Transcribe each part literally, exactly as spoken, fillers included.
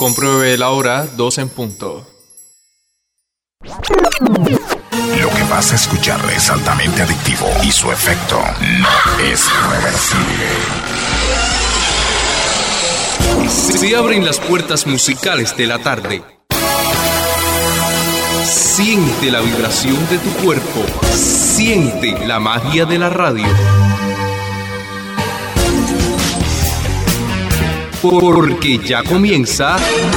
Compruebe la hora, dos en punto. Lo que vas a escuchar es altamente adictivo y su efecto no es reversible. Se abren las puertas musicales de la tarde. Siente la vibración de tu cuerpo. Siente la magia de la radio. Porque ya comienza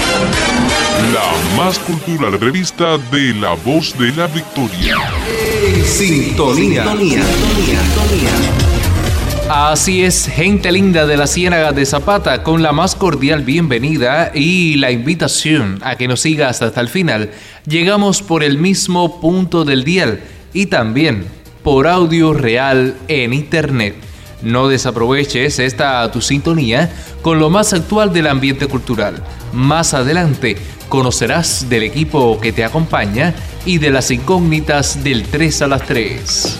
la más cultural revista de La Voz de la Victoria. Sintonía. Sintonía. Sintonía. Así es, gente linda de la Ciénaga de Zapata, con la más cordial bienvenida y la invitación a que nos sigas hasta el final. Llegamos por el mismo punto del dial y también por audio real en internet. No desaproveches esta tu sintonía con lo más actual del ambiente cultural. Más adelante conocerás del equipo que te acompaña y de las incógnitas del tres a las tres.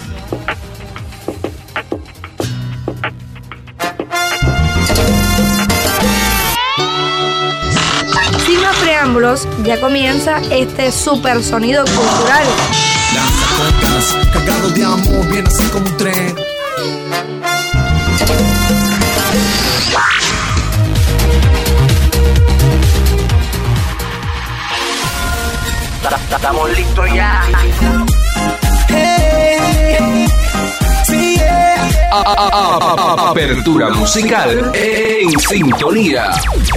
Sin más preámbulos, ya comienza este super sonido cultural. Lanzacotas, cargado de amor, viene así como un tren. Estamos listos ya. Hey, sí, yeah. A- a- a- a- Apertura musical en sintonía.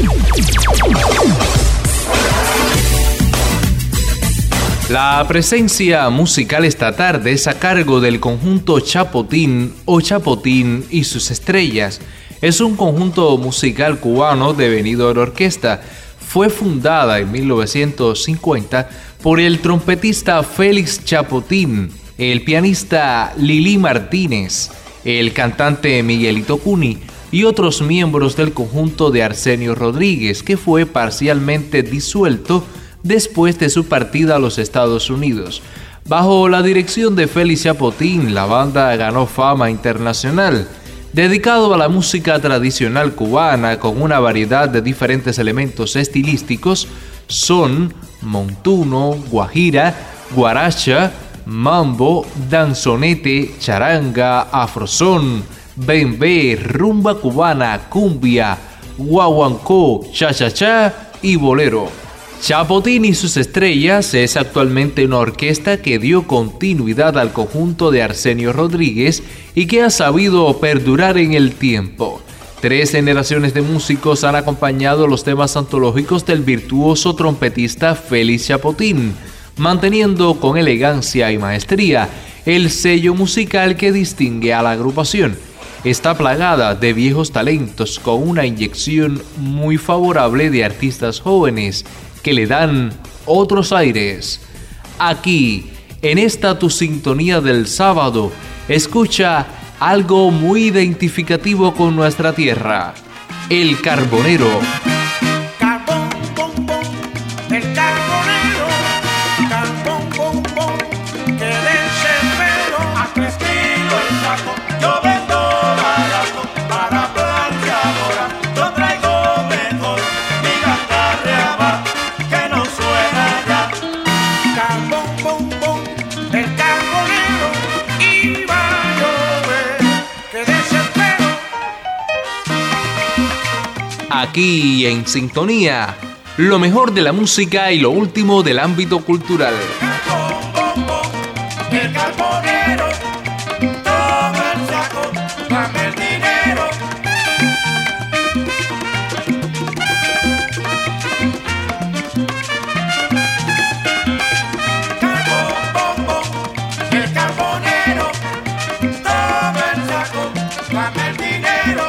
La presencia musical esta tarde es a cargo del conjunto Chapotín o Chapotín y sus estrellas. Es un conjunto musical cubano devenido en orquesta. Fue fundada en mil novecientos cincuenta por el trompetista Félix Chapotín, el pianista Lili Martínez, el cantante Miguelito Cuni y otros miembros del conjunto de Arsenio Rodríguez, que fue parcialmente disuelto después de su partida a los Estados Unidos. Bajo la dirección de Félix Chapotín, la banda ganó fama internacional. Dedicado a la música tradicional cubana con una variedad de diferentes elementos estilísticos, son montuno, guajira, guaracha, mambo, danzonete, charanga, afrosón, bembé, rumba cubana, cumbia, guaguancó, cha-cha-cha y bolero. Chapotín y sus estrellas es actualmente una orquesta que dio continuidad al conjunto de Arsenio Rodríguez y que ha sabido perdurar en el tiempo. Tres generaciones de músicos han acompañado los temas antológicos del virtuoso trompetista Félix Chapotín, manteniendo con elegancia y maestría el sello musical que distingue a la agrupación. Está plagada de viejos talentos con una inyección muy favorable de artistas jóvenes que le dan otros aires. Aquí, en esta tu sintonía del sábado, escucha algo muy identificativo con nuestra tierra: el carbonero. Carbón, bom, bom, el carbonero. Carbón, bom, bom, que desespero. A tu estilo el saco, yo vendo barato para planchadora. Yo traigo mejor mi gangarreaba que no suena ya. Carbón, bom, bom, el carbonero. Y va a llover, que desespero. Aquí en sintonía, lo mejor de la música y lo último del ámbito cultural. Bom, bom, bom, el carbonero. Toma el saco, dame el dinero. Carbón, bom, bom, el carbonero. Toma el saco, dame el dinero.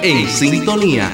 En Sintonía.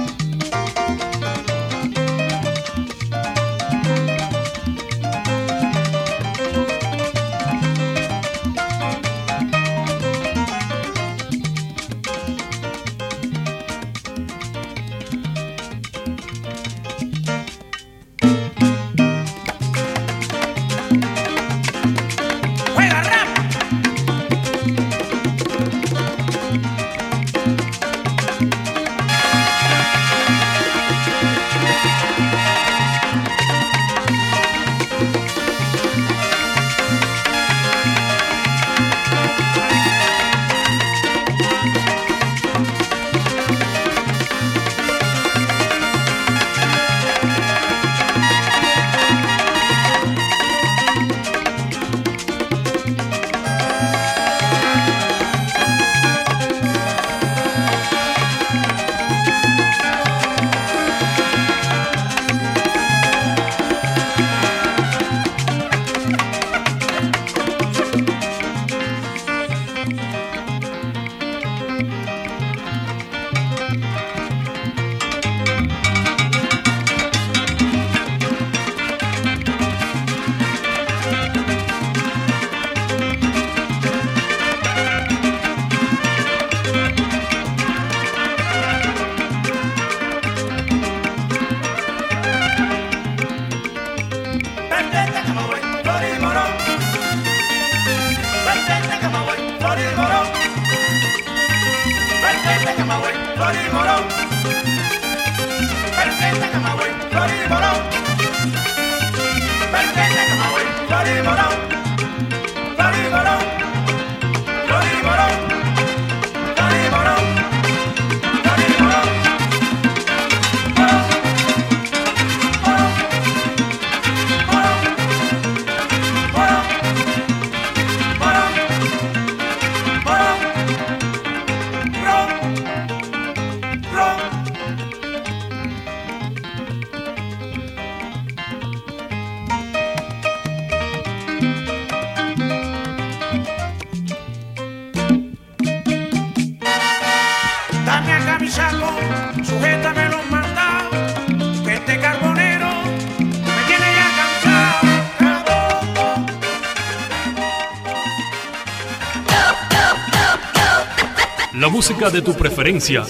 La música de tu preferencia.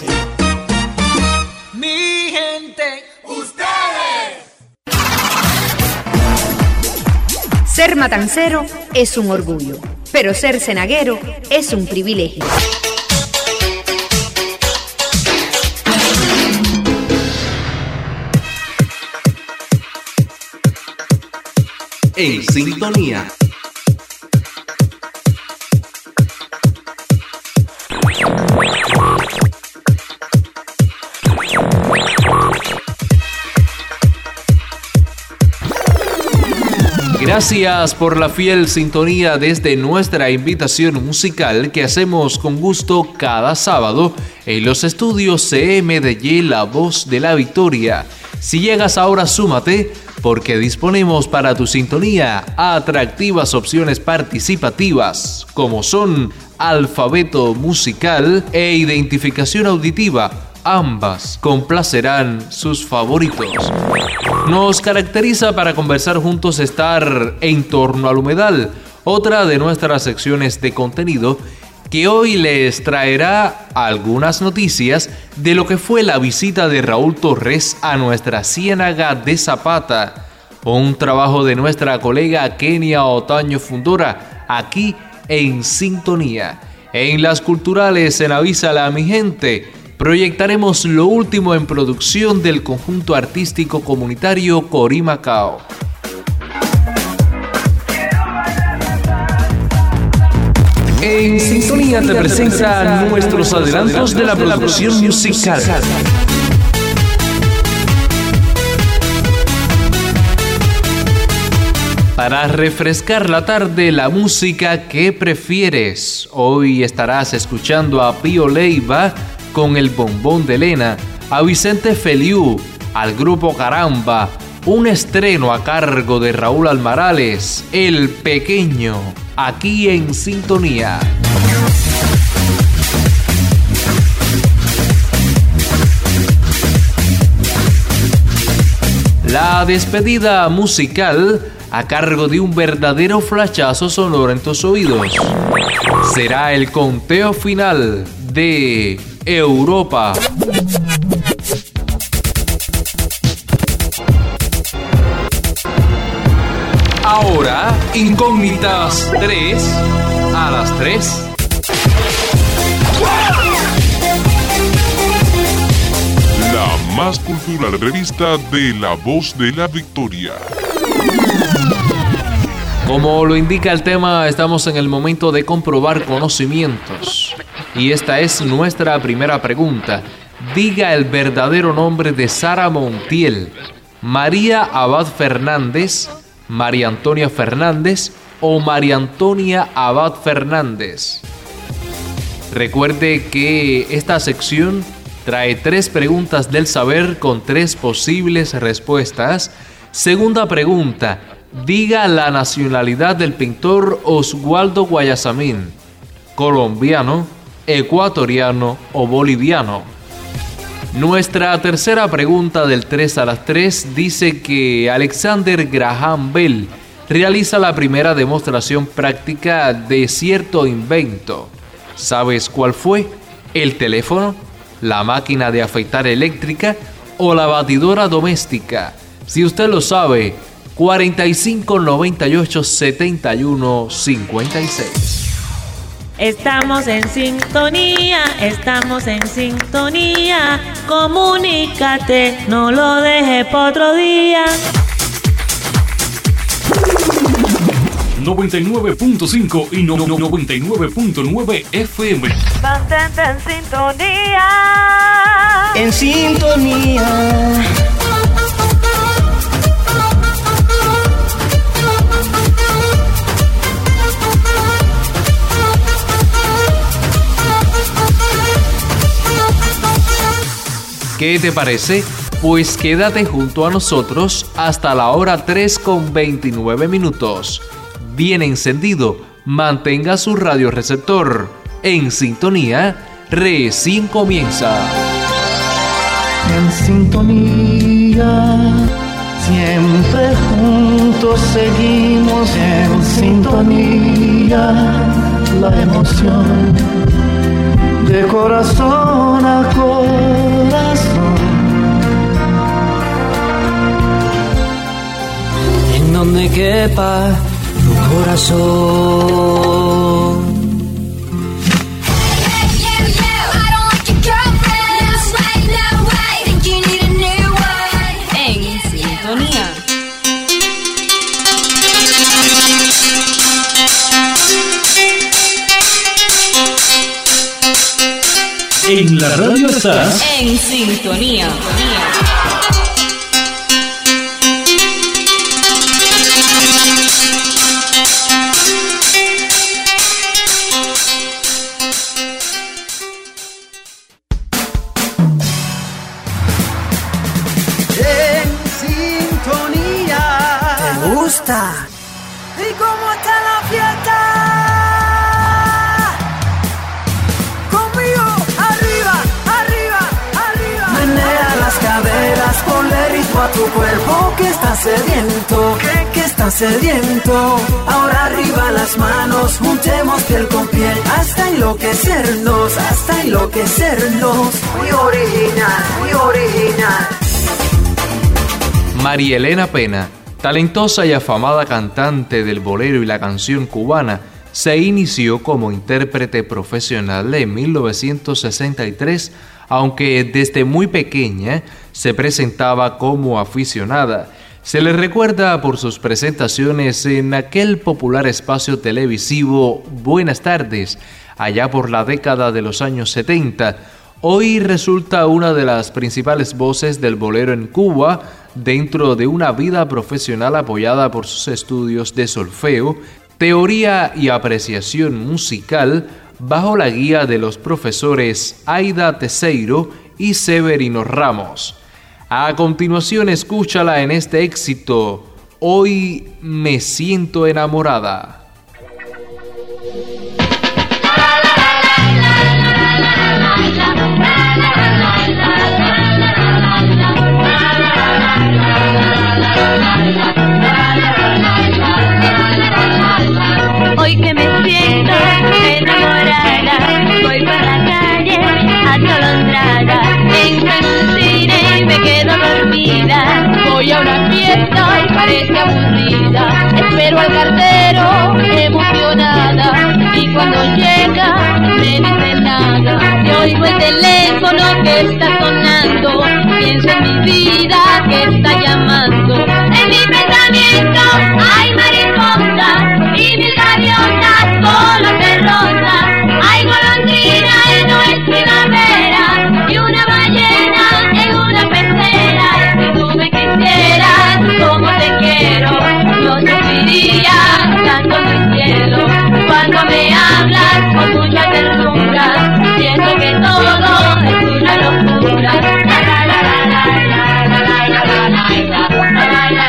Mi gente, ustedes. Ser matancero es un orgullo, pero ser cenaguero es un privilegio. En Sintonía. Gracias por la fiel sintonía desde nuestra invitación musical que hacemos con gusto cada sábado en los estudios C M D Y La Voz de la Victoria. Si llegas ahora, súmate porque disponemos para tu sintonía atractivas opciones participativas como son alfabeto musical e identificación auditiva. Ambas complacerán sus favoritos. Nos caracteriza para conversar juntos estar en torno al humedal, otra de nuestras secciones de contenido que hoy les traerá algunas noticias de lo que fue la visita de Raúl Torres a nuestra Ciénaga de Zapata, un trabajo de nuestra colega Kenia Otaño Fundora, aquí en Sintonía. En las culturales en Avísala a mi gente, proyectaremos lo último en producción del conjunto artístico comunitario Corimacao. En Sintonía te presenta nuestros adelantos de la producción musical. Para refrescar la tarde, la música que prefieres. Hoy estarás escuchando a Pío Leiva con El Bombón de Elena, a Vicente Feliú, al grupo Caramba, un estreno a cargo de Raúl Almarales, El Pequeño, aquí en Sintonía. La despedida musical a cargo de un verdadero flashazo sonoro en tus oídos. Será el conteo final de Europa. Ahora, incógnitas tres a las tres. La más cultural revista de La Voz de la Victoria. Como lo indica el tema, estamos en el momento de comprobar conocimientos. Y esta es nuestra primera pregunta. Diga el verdadero nombre de Sara Montiel. María Abad Fernández, María Antonia Fernández o María Antonia Abad Fernández. Recuerde que esta sección trae tres preguntas del saber con tres posibles respuestas. Segunda pregunta. Diga la nacionalidad del pintor Oswaldo Guayasamín. Colombiano, ecuatoriano o boliviano. Nuestra tercera pregunta del tres a las tres dice que Alexander Graham Bell realiza la primera demostración práctica de cierto invento. ¿Sabes cuál fue? ¿El teléfono, la máquina de afeitar eléctrica o la batidora doméstica? Si usted lo sabe, cuarenta y cinco, noventa y ocho, setenta y uno, cincuenta y seis. Estamos en sintonía, estamos en sintonía. Comunícate, no lo dejes para otro día. noventa y nueve punto cinco y no, no, noventa y nueve punto nueve F M. Mantente en sintonía. En sintonía. ¿Qué te parece? Pues quédate junto a nosotros hasta la hora tres con veintinueve minutos. Bien encendido, mantenga su radioreceptor en sintonía, recién comienza. En sintonía, siempre juntos seguimos en sintonía, la emoción de corazón a corazón. En donde quepa tu corazón. En sintonía. En la radio estás En sintonía. En sintonía. ¿Te gusta? ¿Y cómo está la fiesta? Conmigo, arriba, arriba, arriba. Menea las caderas, ponle ritmo a tu cuerpo que está sediento, que, que está sediento. Ahora arriba las manos, juntemos piel con piel hasta enloquecernos, hasta enloquecernos. Muy original, muy original. María Elena Pena, talentosa y afamada cantante del bolero y la canción cubana, se inició como intérprete profesional en mil novecientos sesenta y tres, aunque desde muy pequeña se presentaba como aficionada. Se le recuerda por sus presentaciones en aquel popular espacio televisivo Buenas tardes, allá por la década de los años setenta. Hoy resulta una de las principales voces del bolero en Cuba, dentro de una vida profesional apoyada por sus estudios de solfeo, teoría y apreciación musical, bajo la guía de los profesores Aida Teseiro y Severino Ramos. A continuación, escúchala en este éxito, Hoy me siento enamorada. La al cartero emocionada y cuando llega me dice nada. Yo oigo el teléfono que está sonando, pienso en mi vida que está llamando. En mi pensamiento hay mariposa y mil gaviotas color de rosa. Hay golondrina y no es primavera y una ballena en una pecera. Si tú me quisieras como te quiero, yo sufriría tanto en el cielo. Cuando me hablas con mucha ternura, siento que todo es una locura. La la la la la la la la la la la la la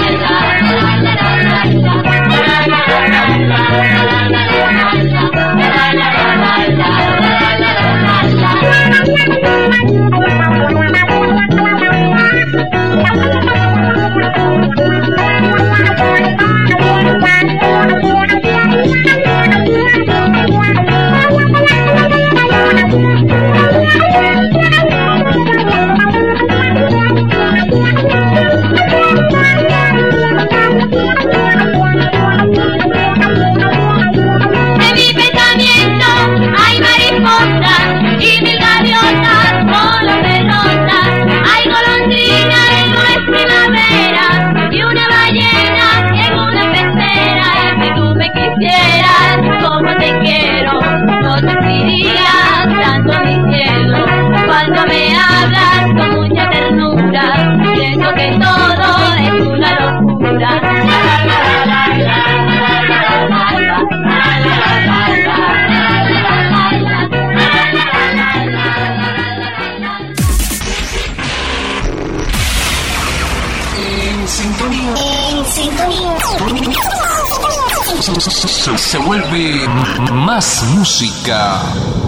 Se, se vuelve más música.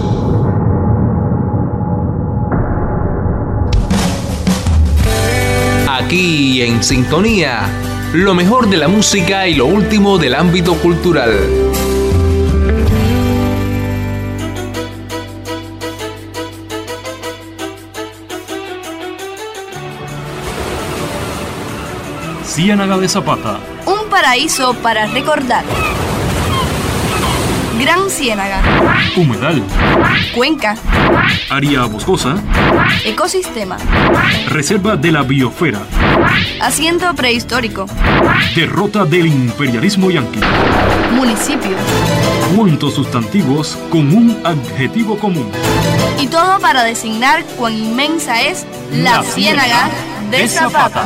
Aquí en Sintonía, lo mejor de la música y lo último del ámbito cultural. Ciénaga de Zapata. Un paraíso para recordar. Gran Ciénaga. Humedal. Cuenca. Área boscosa. Ecosistema. Reserva de la biosfera. Asiento prehistórico. Derrota del imperialismo yanqui. Municipio. ¿Cuántos sustantivos con un adjetivo común? Y todo para designar cuán inmensa es la, la Ciénaga de, de Zapata. Zapata.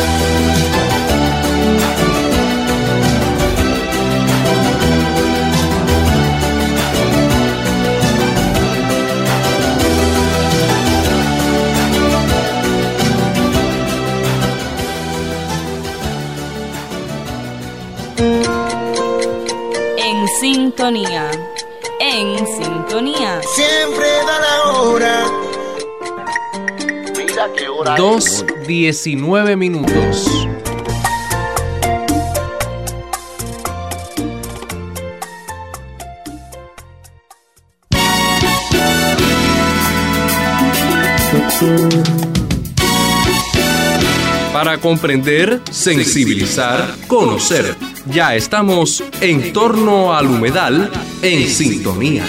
En sintonía, en sintonía. Siempre da la hora. Mira qué hora. Dos diecinueve minutos. Para comprender, sensibilizar, conocer. Ya estamos en torno al humedal en sintonía.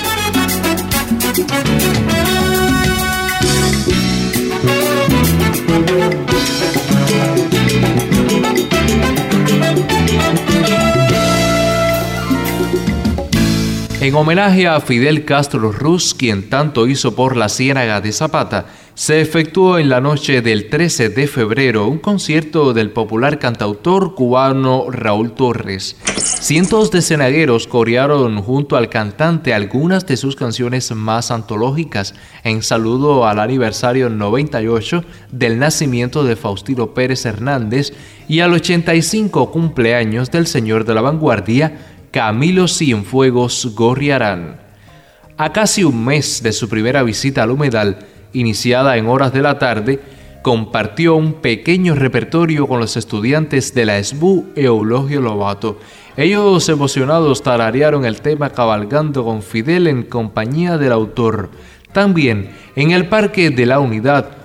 En homenaje a Fidel Castro Ruz, quien tanto hizo por la Ciénaga de Zapata, se efectuó en la noche del trece de febrero un concierto del popular cantautor cubano Raúl Torres. Cientos de cienagueros corearon junto al cantante algunas de sus canciones más antológicas en saludo al aniversario noventa y ocho del nacimiento de Faustino Pérez Hernández y al ochenta y cinco cumpleaños del señor de la vanguardia, Camilo Cienfuegos Gorriarán. A casi un mes de su primera visita al humedal, iniciada en horas de la tarde, compartió un pequeño repertorio con los estudiantes de la E S B U Eulogio Lobato. Ellos, emocionados, tararearon el tema Cabalgando con Fidel en compañía del autor. También, en el Parque de la Unidad,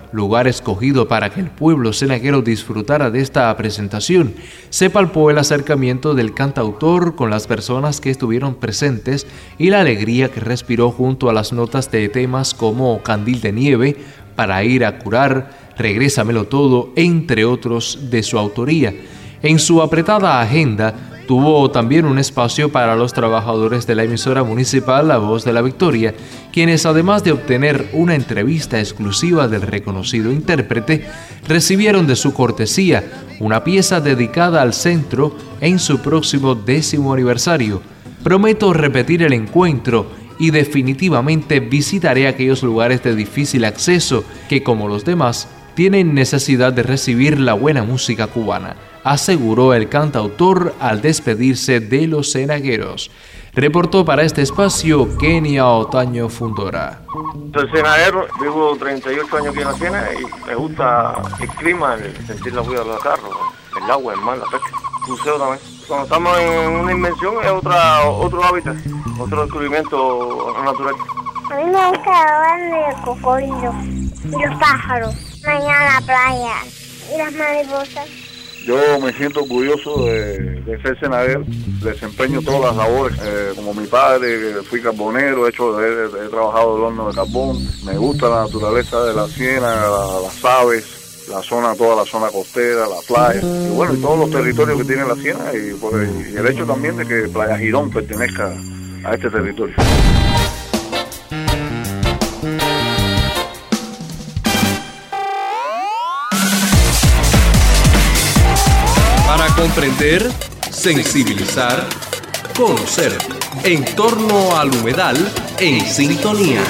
lugar escogido para que el pueblo cenaguero disfrutara de esta presentación, se palpó el acercamiento del cantautor con las personas que estuvieron presentes y la alegría que respiró junto a las notas de temas como Candil de Nieve, Para ir a curar, Regrésamelo todo, entre otros de su autoría. En su apretada agenda, tuvo también un espacio para los trabajadores de la emisora municipal La Voz de la Victoria, quienes además de obtener una entrevista exclusiva del reconocido intérprete, recibieron de su cortesía una pieza dedicada al centro en su próximo décimo aniversario. Prometo repetir el encuentro y definitivamente visitaré aquellos lugares de difícil acceso que, como los demás, tienen necesidad de recibir la buena música cubana, aseguró el cantautor al despedirse de los cenagueros. Reportó para este espacio Kenia Otaño Fundora. Soy cenaguero, vivo treinta y ocho años aquí en la Siena y me gusta el clima, el sentir la huella de los carros, el agua, el mar, la pesca, buceo también. Cuando estamos en una invención es otra, otro hábitat, otro descubrimiento natural. A mí me gusta hablar del cocodrilo y los pájaros, mañana la playa y las mariposas. Yo me siento orgulloso de, de ser cenaguero, desempeño todas las labores, eh, como mi padre, fui carbonero, he, hecho, he, he trabajado el horno de carbón, me gusta la naturaleza de la Siena, la, las aves, la zona, toda la zona costera, la playa, y bueno, y todos los territorios que tiene la Siena, y, pues, y el hecho también de que Playa Girón pertenezca a este territorio. Para comprender, sensibilizar, conocer. En torno al humedal, en sintonía.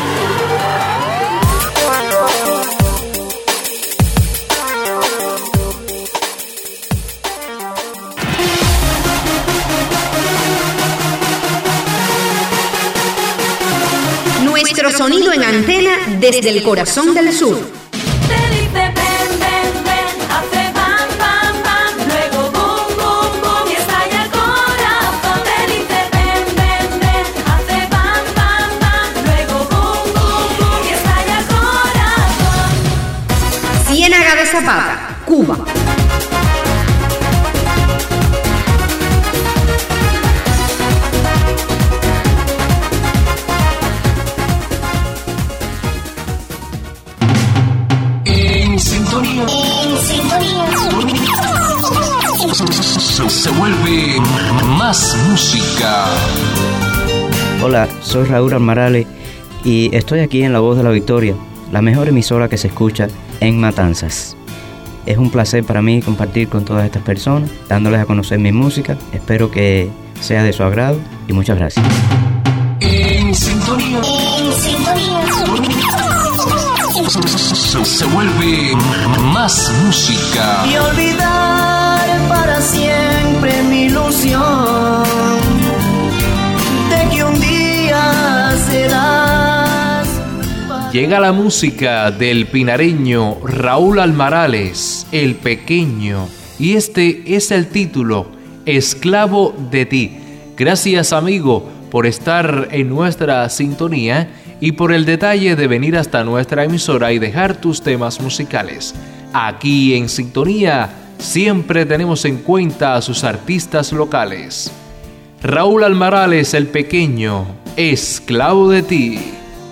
Nuestro sonido en antena desde el corazón del sur. Ciénaga de Zapata, Cuba. En sintonía. En sintonía. Se, se vuelve más música. Hola, soy Raúl Almarales y estoy aquí en La Voz de la Victoria, la mejor emisora que se escucha en Matanzas. Es un placer para mí compartir con todas estas personas, dándoles a conocer mi música. Espero que sea de su agrado y muchas gracias. En sintonía. En sintonía. Se, se vuelve más música. Y olvidar para siempre mi ilusión de que un día serás. Llega la música del pinareño Raúl Almarales, El Pequeño, y este es el título, Esclavo de ti. Gracias, amigo, por estar en nuestra sintonía y por el detalle de venir hasta nuestra emisora y dejar tus temas musicales. Aquí en Sintonía siempre tenemos en cuenta a sus artistas locales. Raúl Almarales, El Pequeño, Esclavo de ti.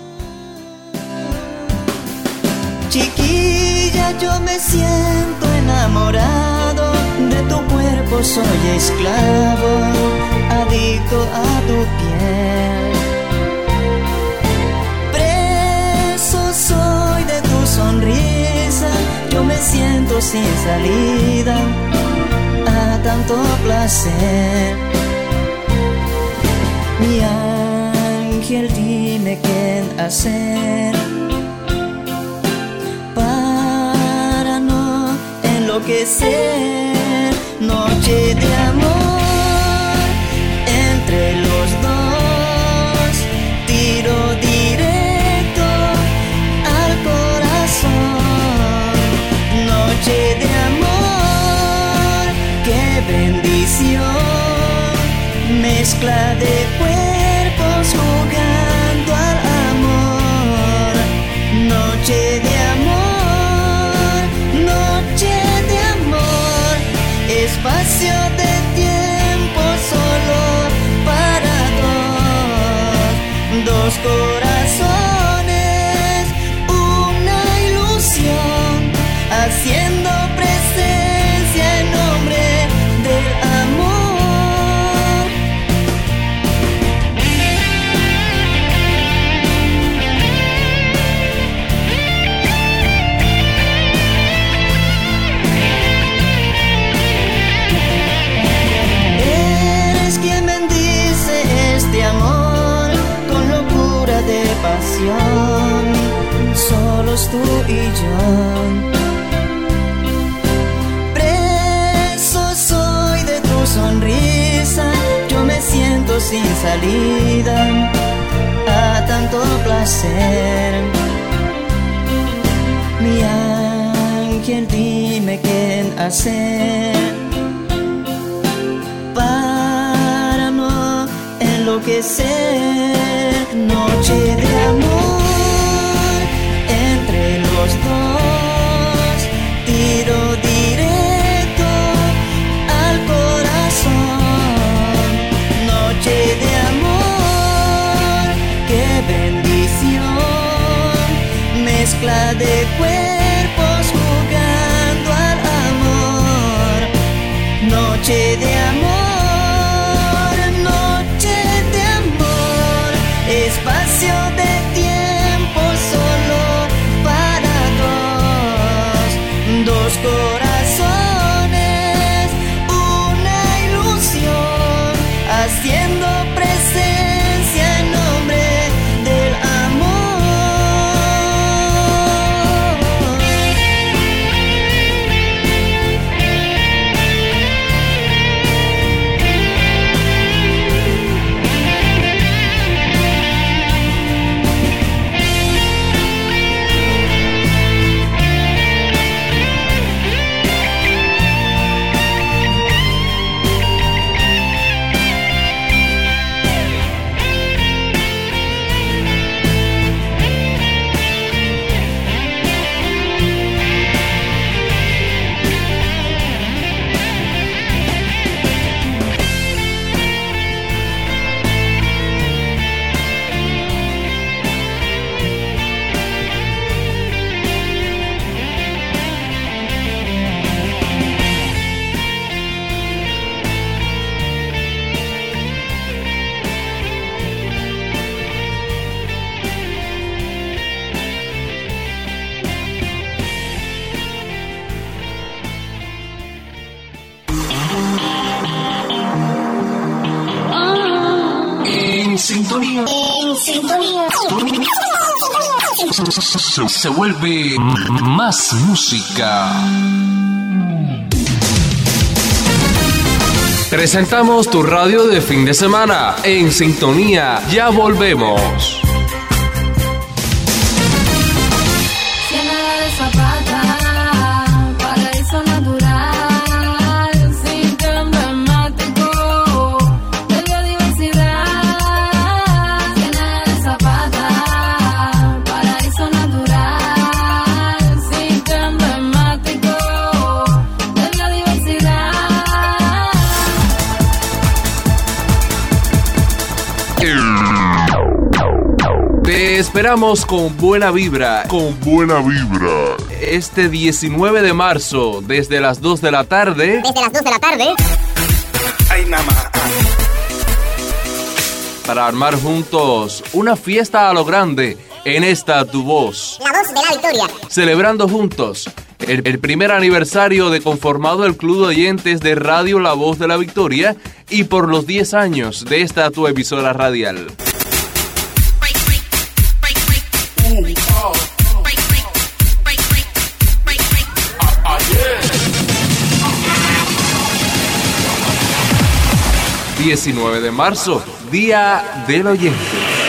Chiquilla, yo me siento enamorado de tu cuerpo, soy esclavo, adicto a tu piel. Preso soy de tu sonrisa, yo me siento sin salida a tanto placer. Mi ángel, dime qué hacer para no enloquecer. Noche de amor entre los dos, tiro directo al corazón. Noche de amor, qué bendición, mezcla de cuerpos jugando al amor. Noche de amor, sin salida a tanto placer. Mi ángel, dime qué hacer para no enloquecer. Noche de amor entre los dos, tiro directo al corazón. Noche de amor, qué bendición, mezcla de cuerpos jugando al amor. Noche de amor, noche de amor, espacio de tiempo solo para dos, dos corazones, una ilusión, haciendo presencia en nombre del amor. Sintonía. En sintonía. Se, se vuelve más música. Presentamos tu radio de fin de semana. En sintonía. Ya volvemos. Te esperamos con buena vibra. Con buena vibra. Este diecinueve de marzo, desde las dos de la tarde. Desde las dos de la tarde. Ay, mamá. Para armar juntos una fiesta a lo grande en esta Tu Voz. La Voz de la Victoria. Celebrando juntos el, el primer aniversario de conformado el Club de Oyentes de Radio La Voz de la Victoria y por los diez años de esta tu emisora radial. diecinueve de marzo, Día del Oyente.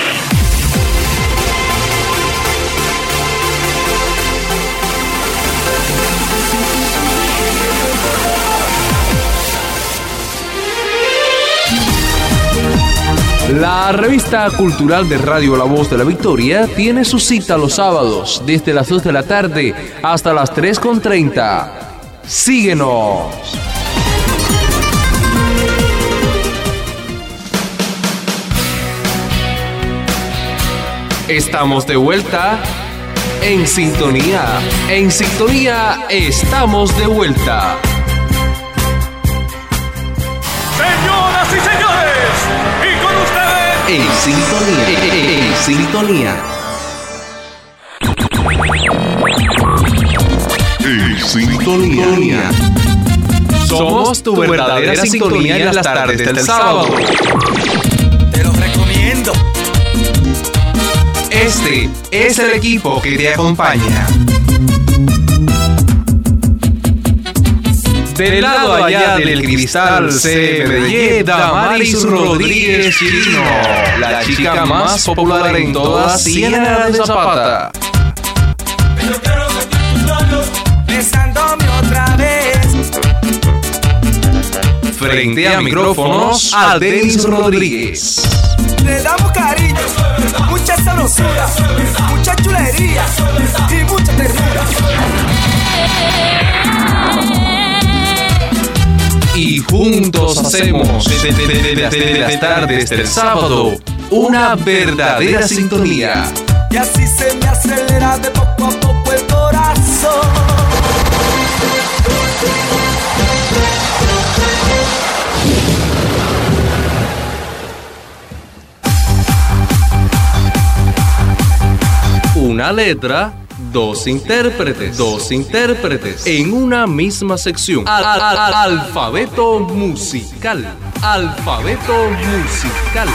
La revista cultural de Radio La Voz de la Victoria tiene su cita los sábados desde las dos de la tarde hasta las tres con treinta. Síguenos. Estamos de vuelta en sintonía. En sintonía estamos de vuelta. Señoras y señores, y con ustedes. En sintonía. En sintonía. En sintonía. Somos tu verdadera sintonía en las tardes del sábado. Te lo recomiendo. Este es el equipo que te acompaña. Del lado allá del cristal C M D Y, Damaris Rodríguez Chirino, la chica más popular en toda Ciénaga de Zapata. Pero quiero sentir tus labios besándome otra vez. Frente a micrófonos, a Denis Rodríguez. Le damos cariño, mucha sabrosura, mucha chulería y mucha ternura. Y juntos hacemos desde de, de, de, de las tardes del sábado una verdadera sintonía. Y así se me acelera de poco a poco el corazón. Una letra, dos intérpretes, dos intérpretes en una misma sección. Al, al, al, alfabeto musical, alfabeto musical.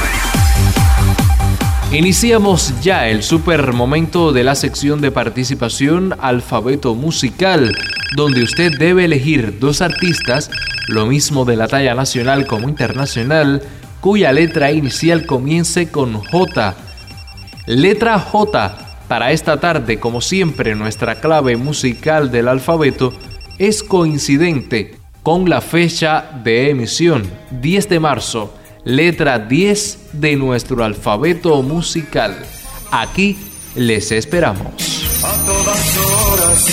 Iniciamos ya el super momento de la sección de participación Alfabeto Musical, donde usted debe elegir dos artistas, lo mismo de la talla nacional como internacional, cuya letra inicial comience con J. Letra J. Para esta tarde, como siempre, nuestra clave musical del alfabeto es coincidente con la fecha de emisión, diez de marzo, letra diez de nuestro alfabeto musical. Aquí les esperamos. A todas horas.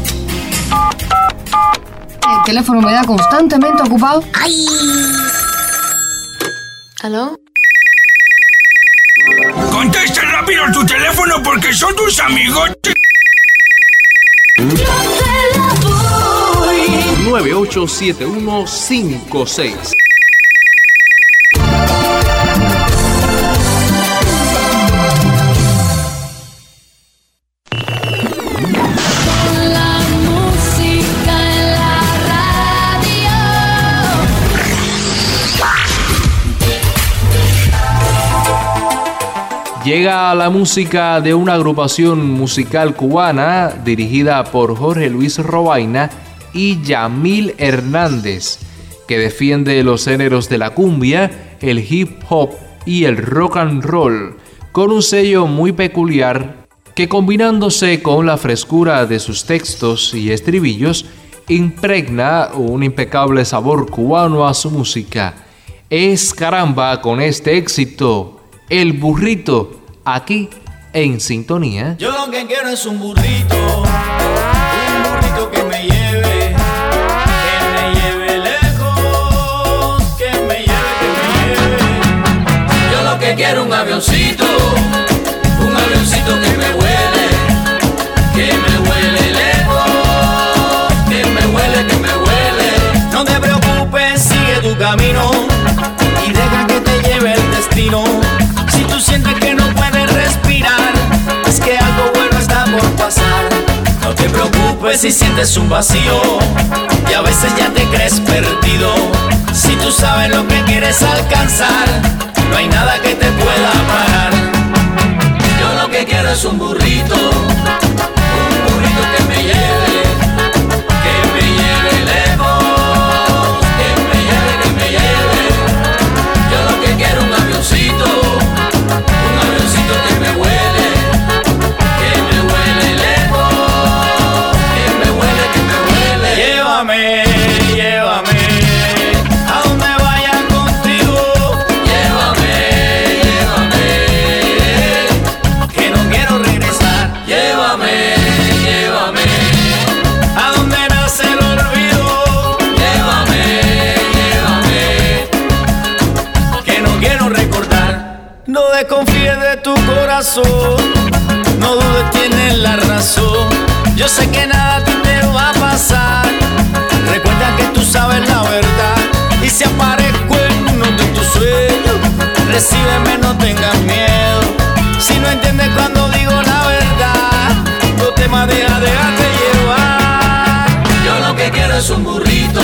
El teléfono me da constantemente ocupado. ¡Ay! ¿Aló? Contesta rápido tu teléfono porque son tus amigos. nueve ocho siete uno cinco seis. Llega la música de una agrupación musical cubana dirigida por Jorge Luis Robaina y Yamil Hernández, que defiende los géneros de la cumbia, el hip hop y el rock and roll, con un sello muy peculiar que, combinándose con la frescura de sus textos y estribillos, impregna un impecable sabor cubano a su música. Es Caramba con este éxito, El Burrito, aquí en sintonía. Yo lo que quiero es un burrito, un burrito que me lleve, que me lleve lejos, que me lleve, que me lleve. Yo lo que quiero es un avioncito, un avioncito que me huele, que me huele lejos, que me huele, que me huele. No te preocupes, sigue tu camino y deja que te lleve el destino. Si tú sientes que no puedes respirar, es que algo bueno está por pasar. No te preocupes si sientes un vacío y a veces ya te crees perdido. Si tú sabes lo que quieres alcanzar, no hay nada que te pueda parar. Yo lo que quiero es un burrito, un burrito que me lleve, que me lleve lejos, que me lleve, que me lleve. Yo lo que quiero es un avioncito, un avioncito que me huele, que me huele lejos, que me huele, que me huele. Llévame, llévame, a donde vaya contigo. Llévame, llévame, que no quiero regresar. Llévame, llévame, a donde nace el olvido. Llévame, llévame, que no quiero recordar. No desconfíes de tu corazón, no dudes, tienes la razón. Yo sé que nada a ti te va a pasar. Recuerda que tú sabes la verdad. Y si aparezco en uno de tus sueños, recíbeme, no tengas miedo. Si no entiendes cuando digo la verdad, no te madeja, déjate llevar. Yo lo que quiero es un burrito,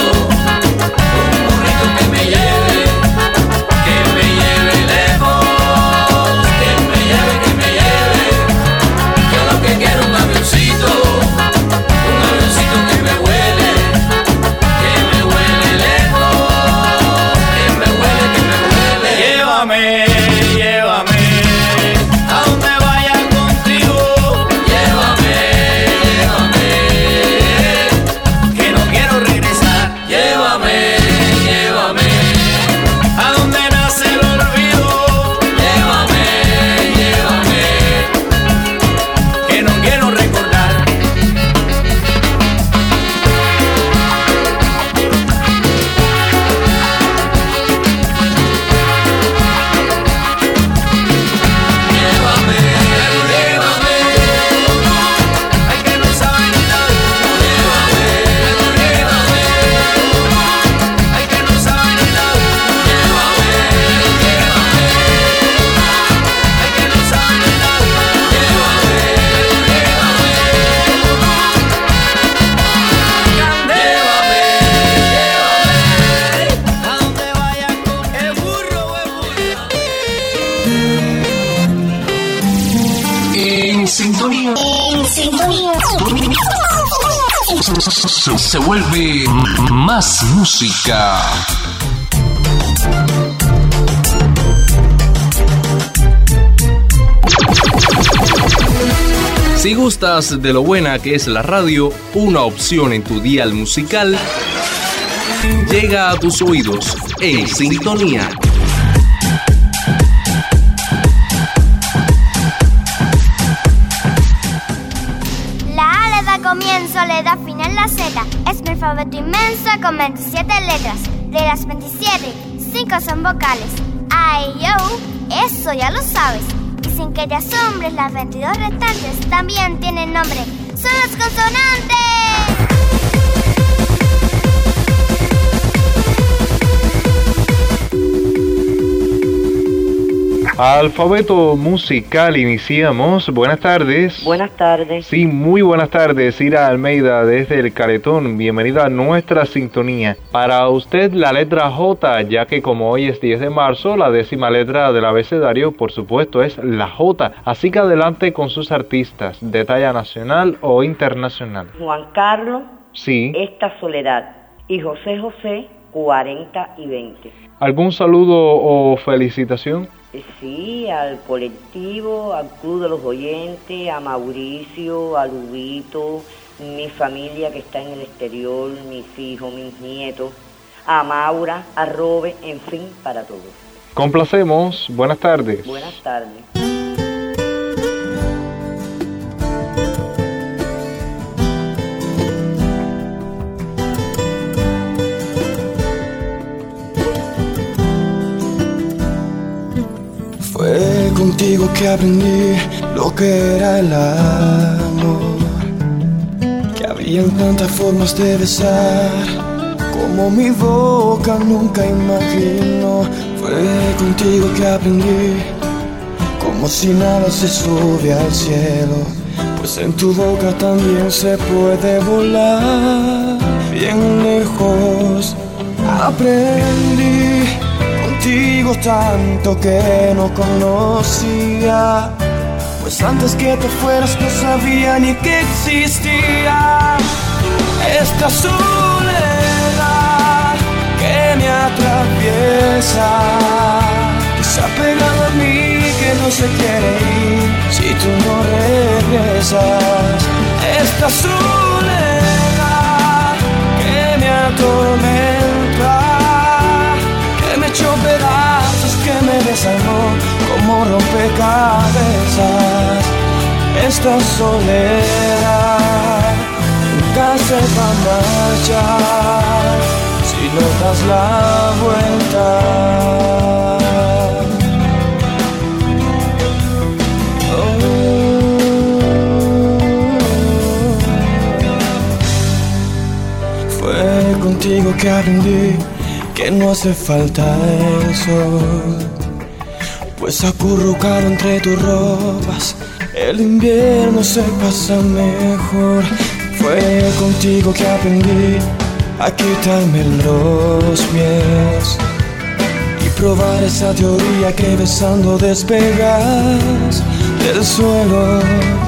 un burrito que me lleve, que me lleve lejos, que me lleve, que me lleve. Yo lo que quiero es un avioncito, un avioncito que me huele, que me se, se vuelve más música. Si gustas de lo buena que es la radio, una opción en tu dial musical llega a tus oídos en sintonía. Comienzo, le da final la Z. Es mi alfabeto inmenso con veintisiete letras. De las veintisiete, cinco son vocales. A, E, I, O, eso ya lo sabes. Y sin que te asombres, las veintidós restantes también tienen nombre. ¡Son las consonantes! Alfabeto musical, iniciamos. Buenas tardes. Buenas tardes. Sí, muy buenas tardes. Ira Almeida desde el Caretón. Bienvenida a nuestra sintonía. Para usted la letra J, ya que como hoy es diez de marzo, la décima letra del abecedario, por supuesto, es la J. Así que adelante con sus artistas, de talla nacional o internacional. Juan Carlos. Sí. Esta Soledad. Y José José, cuarenta y veinte. ¿Algún saludo o felicitación? Sí, al colectivo, al Club de los Oyentes, a Mauricio, a Lubito, mi familia que está en el exterior, mis hijos, mis nietos, a Maura, a Robe, en fin, para todos. Complacemos. Buenas tardes. Buenas tardes. Fue contigo que aprendí lo que era el amor, que habían tantas formas de besar como mi boca nunca imaginó. Fue contigo que aprendí como si nada se sube al cielo, pues en tu boca también se puede volar bien lejos. Aprendí contigo tanto que no conocía, pues antes que te fueras no sabía ni que existía esta soledad que me atraviesa, que se ha pegado a mí, que no se quiere ir si tú no regresas. Esta soledad que me atormenta, me echó pedazos, que me desarmó como rompecabezas. Esta soledad nunca se va a marchar si no das la vuelta. Oh. Fue contigo que aprendí que no hace falta el sol, pues acurrucado entre tus ropas el invierno se pasa mejor. Fue contigo que aprendí a quitarme los pies y probar esa teoría que besando despegas del suelo.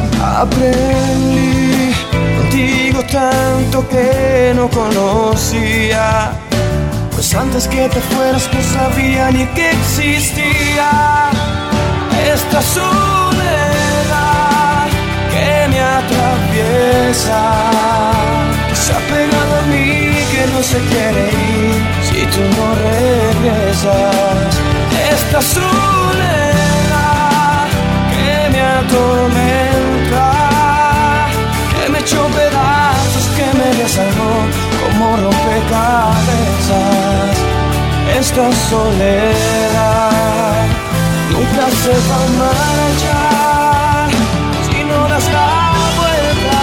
Aprendí contigo tanto que no conocía, pues antes que te fueras no sabía ni que existía esta soledad que me atraviesa, que se ha pegado a mí, que no se quiere ir si tú no regresas. Esta soledad que me atormenta, que me echó pedazos, que me desarmó como rompecabezas. Esta soledad nunca se va a marchar si no das la vuelta.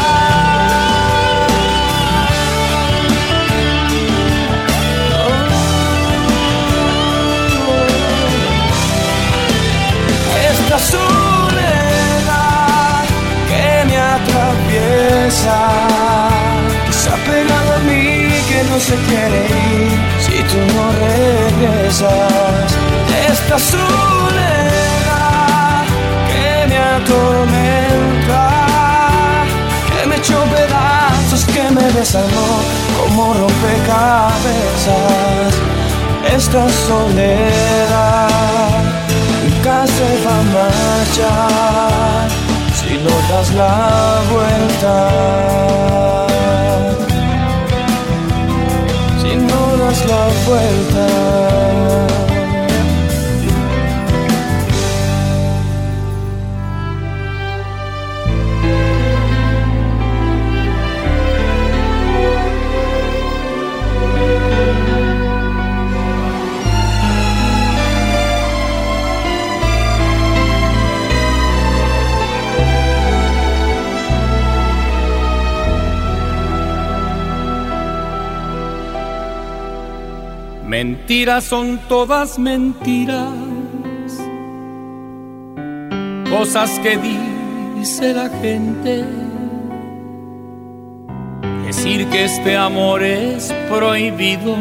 Oh. Esta soledad que me atraviesa, que se ha pegado a mí, que no se quiere ir si tú no regresas. Esta soledad que me atormenta, que me echó pedazos, que me me desarmó como rompecabezas. Esta soledad nunca se va a marchar si no das la vuelta. Si no das la vuelta. Mentiras son todas mentiras, cosas que dice la gente. Decir que este amor es prohibido,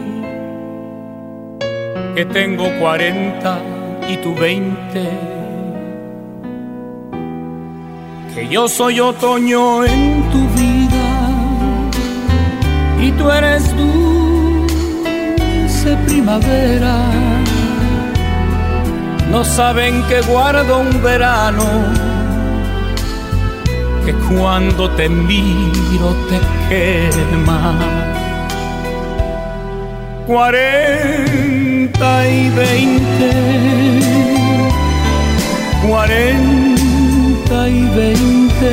que tengo cuarenta y tú veinte, que yo soy otoño en tu vida y tú eres tú primavera. No saben que guardo un verano, que cuando te miro te quema. Cuarenta y veinte, cuarenta y veinte.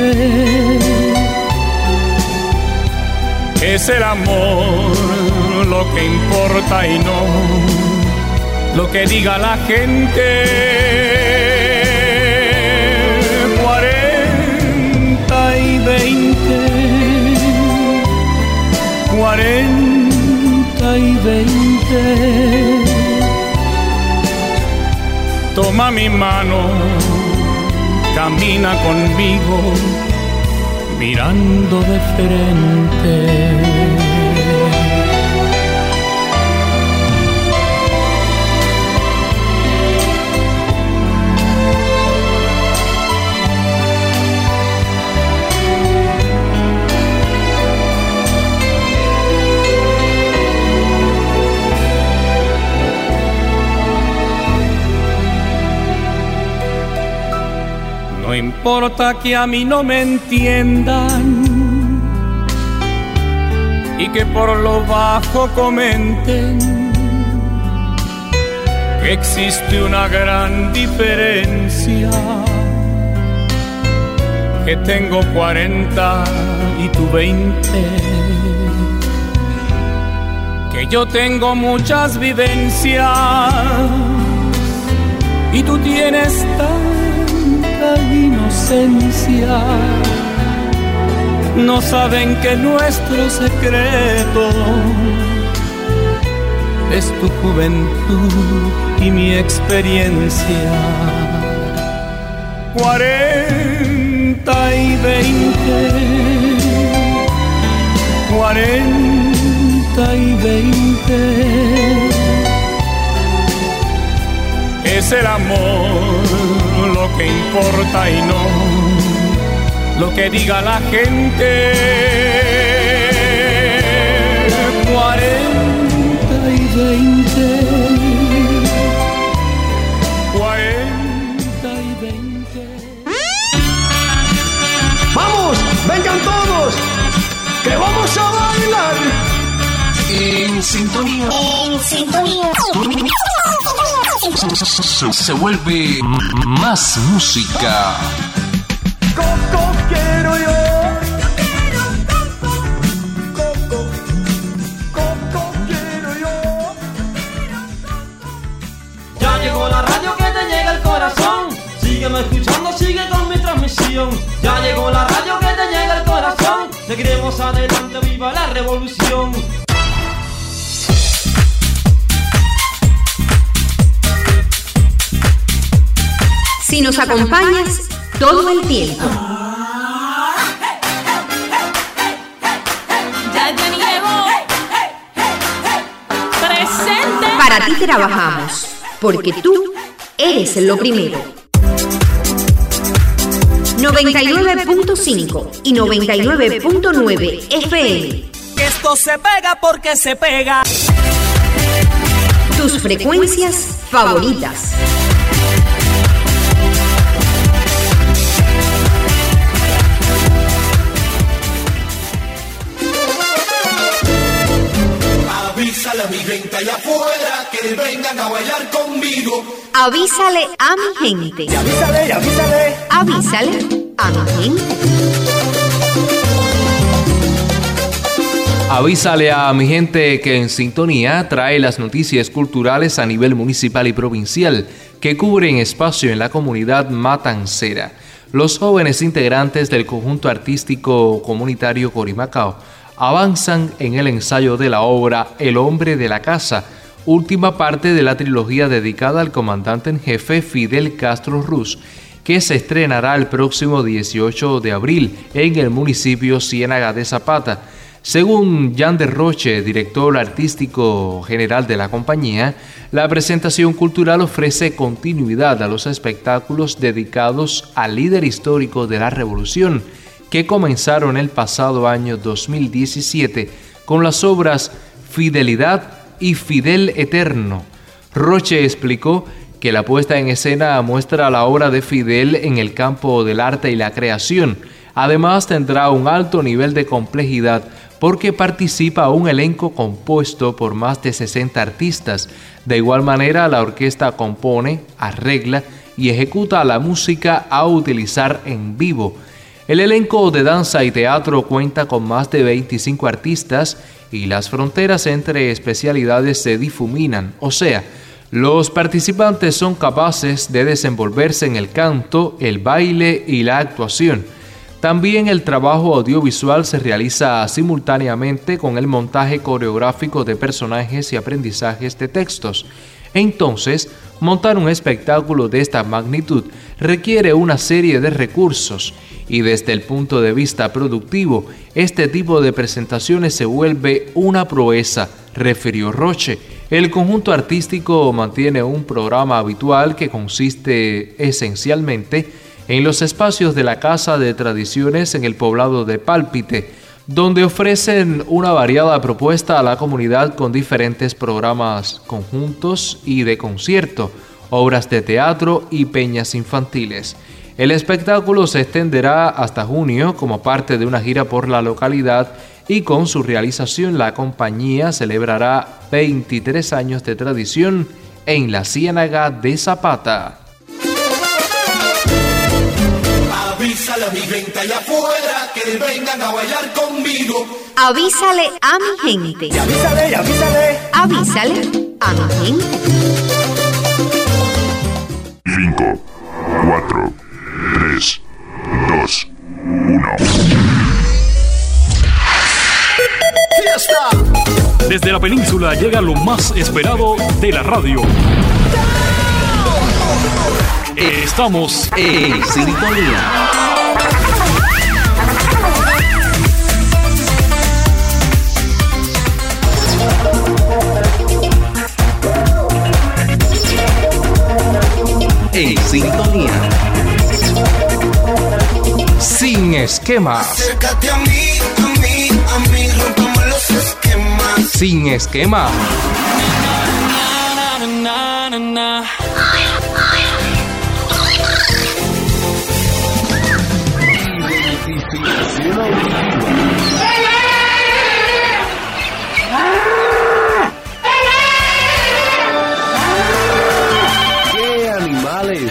Es el amor lo que importa y no lo que diga la gente. Cuarenta y veinte, cuarenta y veinte. Toma mi mano, camina conmigo, mirando de frente. No importa que a mí no me entiendan y que por lo bajo comenten que existe una gran diferencia, que tengo cuarenta y tú veinte, que yo tengo muchas vivencias y tú tienes tanta inocencia. No saben que nuestro secreto es tu juventud y mi experiencia. Cuarenta y veinte, cuarenta y veinte. Es el amor lo que importa y no lo que diga la gente. Cuarenta y veinte, cuarenta y veinte. ¡Vamos! ¡Vengan todos! ¡Que vamos a bailar! En sintonía. En sintonía. Se, se vuelve más música. Coco quiero yo. Coco, Coco quiero yo. Ya llegó la radio que te llega al corazón. Sígueme escuchando, sigue con mi transmisión. Ya llegó la radio que te llega al corazón. Seguiremos adelante, viva la revolución. Si nos acompañas todo el tiempo. Ya llegó. Presente. Para ti trabajamos, porque tú eres lo primero. noventa y nueve punto cinco y noventa y nueve punto nueve F M. Esto se pega porque se pega. Tus frecuencias favoritas. Avísale a mi gente allá afuera que vengan a bailar conmigo. Avísale a mi gente. Y avísale, y avísale. Avísale a mi gente. Avísale a mi gente que En Sintonía trae las noticias culturales a nivel municipal y provincial que cubren espacio en la comunidad matancera. Los jóvenes integrantes del conjunto artístico comunitario Corimacao avanzan en el ensayo de la obra El hombre de la casa, última parte de la trilogía dedicada al comandante en jefe Fidel Castro Ruz, que se estrenará el próximo dieciocho de abril en el municipio Ciénaga de Zapata. Según Yander Roche, director artístico general de la compañía, la presentación cultural ofrece continuidad a los espectáculos dedicados al líder histórico de la revolución, que comenzaron el pasado año dos mil diecisiete con las obras Fidelidad y Fidel Eterno. Roche explicó que la puesta en escena muestra la obra de Fidel en el campo del arte y la creación. Además tendrá un alto nivel de complejidad porque participa un elenco compuesto por más de sesenta artistas. De igual manera, la orquesta compone, arregla y ejecuta la música a utilizar en vivo. El elenco de danza y teatro cuenta con más de veinticinco artistas y las fronteras entre especialidades se difuminan, o sea, los participantes son capaces de desenvolverse en el canto, el baile y la actuación. También el trabajo audiovisual se realiza simultáneamente con el montaje coreográfico de personajes y aprendizajes de textos. Entonces, montar un espectáculo de esta magnitud requiere una serie de recursos y desde el punto de vista productivo, este tipo de presentaciones se vuelve una proeza, refirió Roche. El conjunto artístico mantiene un programa habitual que consiste esencialmente en los espacios de la Casa de Tradiciones en el poblado de Pálpite, donde ofrecen una variada propuesta a la comunidad con diferentes programas conjuntos y de concierto, obras de teatro y peñas infantiles. El espectáculo se extenderá hasta junio como parte de una gira por la localidad y con su realización la compañía celebrará veintitrés años de tradición en la Ciénaga de Zapata. Avísale a mi gente allá afuera que vengan a bailar conmigo. Avísale a mi gente. Y avísale, y avísale. Avísale a mi gente. cinco, cuatro, tres, dos, uno. ¡Fiesta! Desde la península llega lo más esperado de la radio. Estamos en sintonía. En sintonía. Sin esquemas. Acércate a mí, a mí, a mí, rompamos los esquemas. Sin esquemas. Na, na, na, na. ¡Qué animales!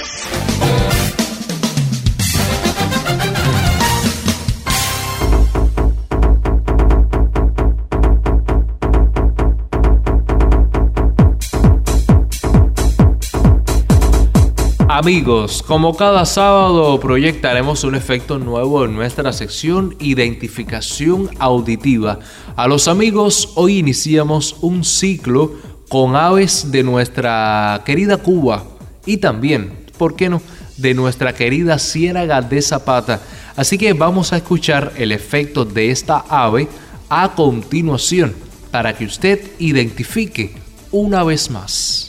Amigos, como cada sábado proyectaremos un efecto nuevo en nuestra sección Identificación Auditiva. A los amigos, hoy iniciamos un ciclo con aves de nuestra querida Cuba y también, ¿por qué no?, de nuestra querida Ciénaga de Zapata. Así que vamos a escuchar el efecto de esta ave a continuación para que usted identifique una vez más.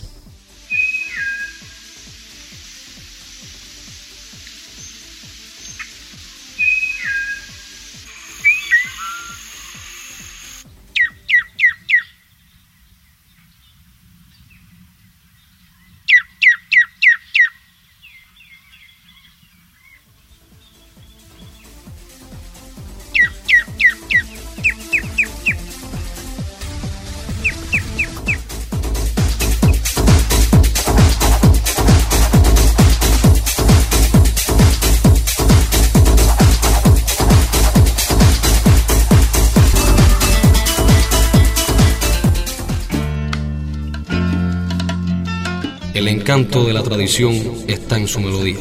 El encanto de la tradición está en su melodía.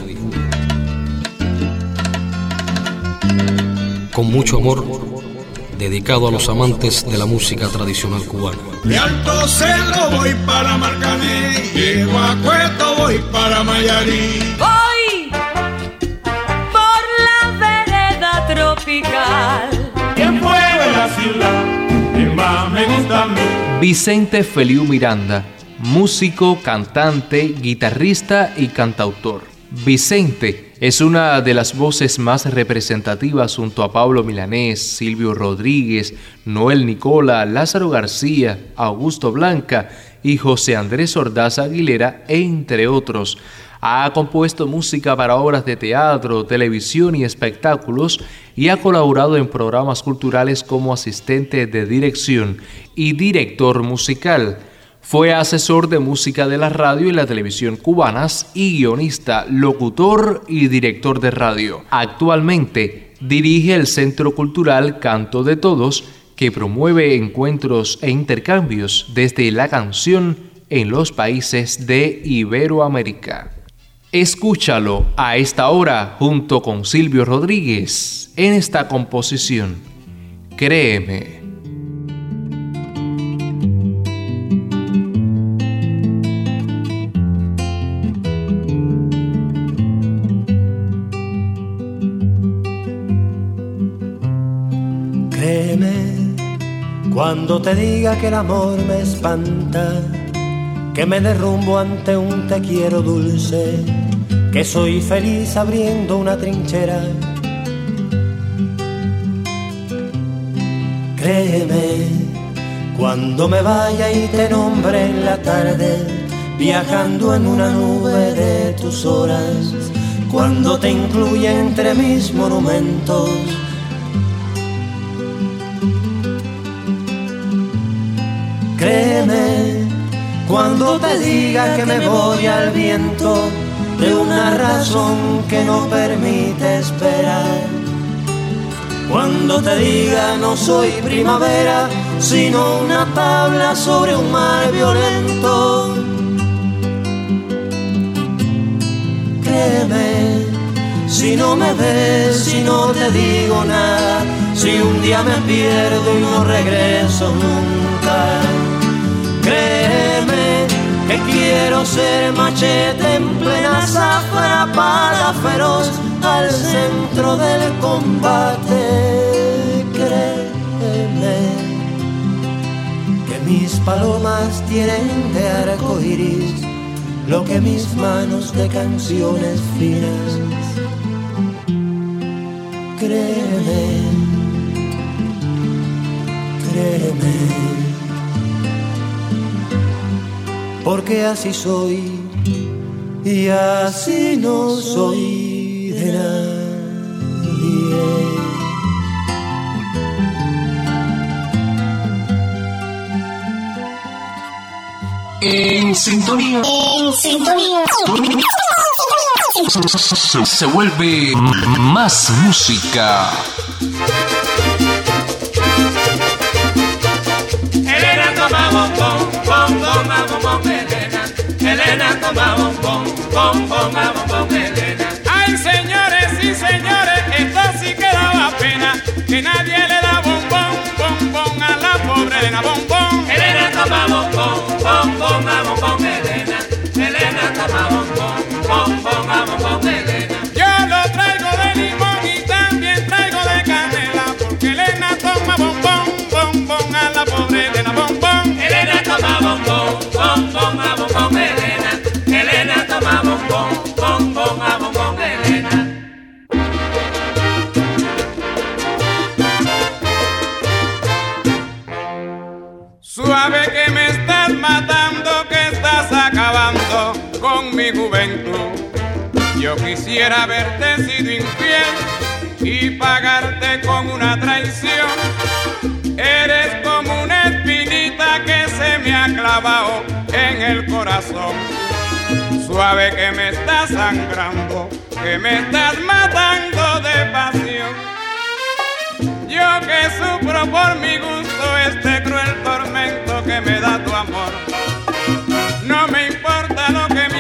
Con mucho amor, dedicado a los amantes de la música tradicional cubana. De Alto Cerro voy para Marcané, llego a Cueto voy para Mayarí. Voy por la vereda tropical. ¿Quién fue de la ciudad? ¿Quién más me gusta a mí? Vicente Feliu Miranda, músico, cantante, guitarrista y cantautor. Vicente es una de las voces más representativas junto a Pablo Milanés, Silvio Rodríguez, Noel Nicola, Lázaro García, Augusto Blanca y José Andrés Ordaz Aguilera, entre otros. Ha compuesto música para obras de teatro, televisión y espectáculos y ha colaborado en programas culturales como asistente de dirección y director musical. Fue asesor de música de la radio y la televisión cubanas y guionista, locutor y director de radio. Actualmente dirige el Centro Cultural Canto de Todos, que promueve encuentros e intercambios desde la canción en los países de Iberoamérica. Escúchalo a esta hora junto con Silvio Rodríguez en esta composición, Créeme. Cuando te diga que el amor me espanta, que me derrumbo ante un te quiero dulce, que soy feliz abriendo una trinchera. Créeme, cuando me vaya y te nombre en la tarde, viajando en una nube de tus horas, cuando te incluya entre mis monumentos. Créeme, cuando te diga que me voy al viento de una razón que no permite esperar. Cuando te diga no soy primavera, sino una tabla sobre un mar violento. Créeme, si no me ves, si no te digo nada, si un día me pierdo y no regreso nunca. Créeme que quiero ser machete en plena zafra para feroz al centro del combate. Créeme que mis palomas tienen de arco iris lo que mis manos de canciones finas. Créeme, créeme, porque así soy y así no soy de nadie. En sintonía. En sintonía. Se, se vuelve más música. Elena toma bombón, bombón, a bombón, Elena. Elena toma bombón, bombón, a bombón, Elena. Ay, señores y señores, esto sí que daba pena, que nadie le da bombón, bombón a la pobre Elena, bombón. Elena toma bombón, bombón, a bombón, Elena. Elena toma bombón, bombón, a bombón, Elena. Yo lo traigo de limón y también traigo de canela, porque Elena toma bombón, bombón a la pobre Elena, bombón. Elena toma bombón, bombón, a bombón, Elena. Elena toma bombón, bombón, a bombón, Elena. Suave que me estás matando, que estás acabando con mi juventud. Yo quisiera haberte sido infiel y pagarte con una traición. Eres como una espinita que se me ha clavado en el corazón. Suave que me estás sangrando, que me estás matando de pasión. Yo que sufro por mi gusto este cruel tormento que me da tu amor. No me importa lo que me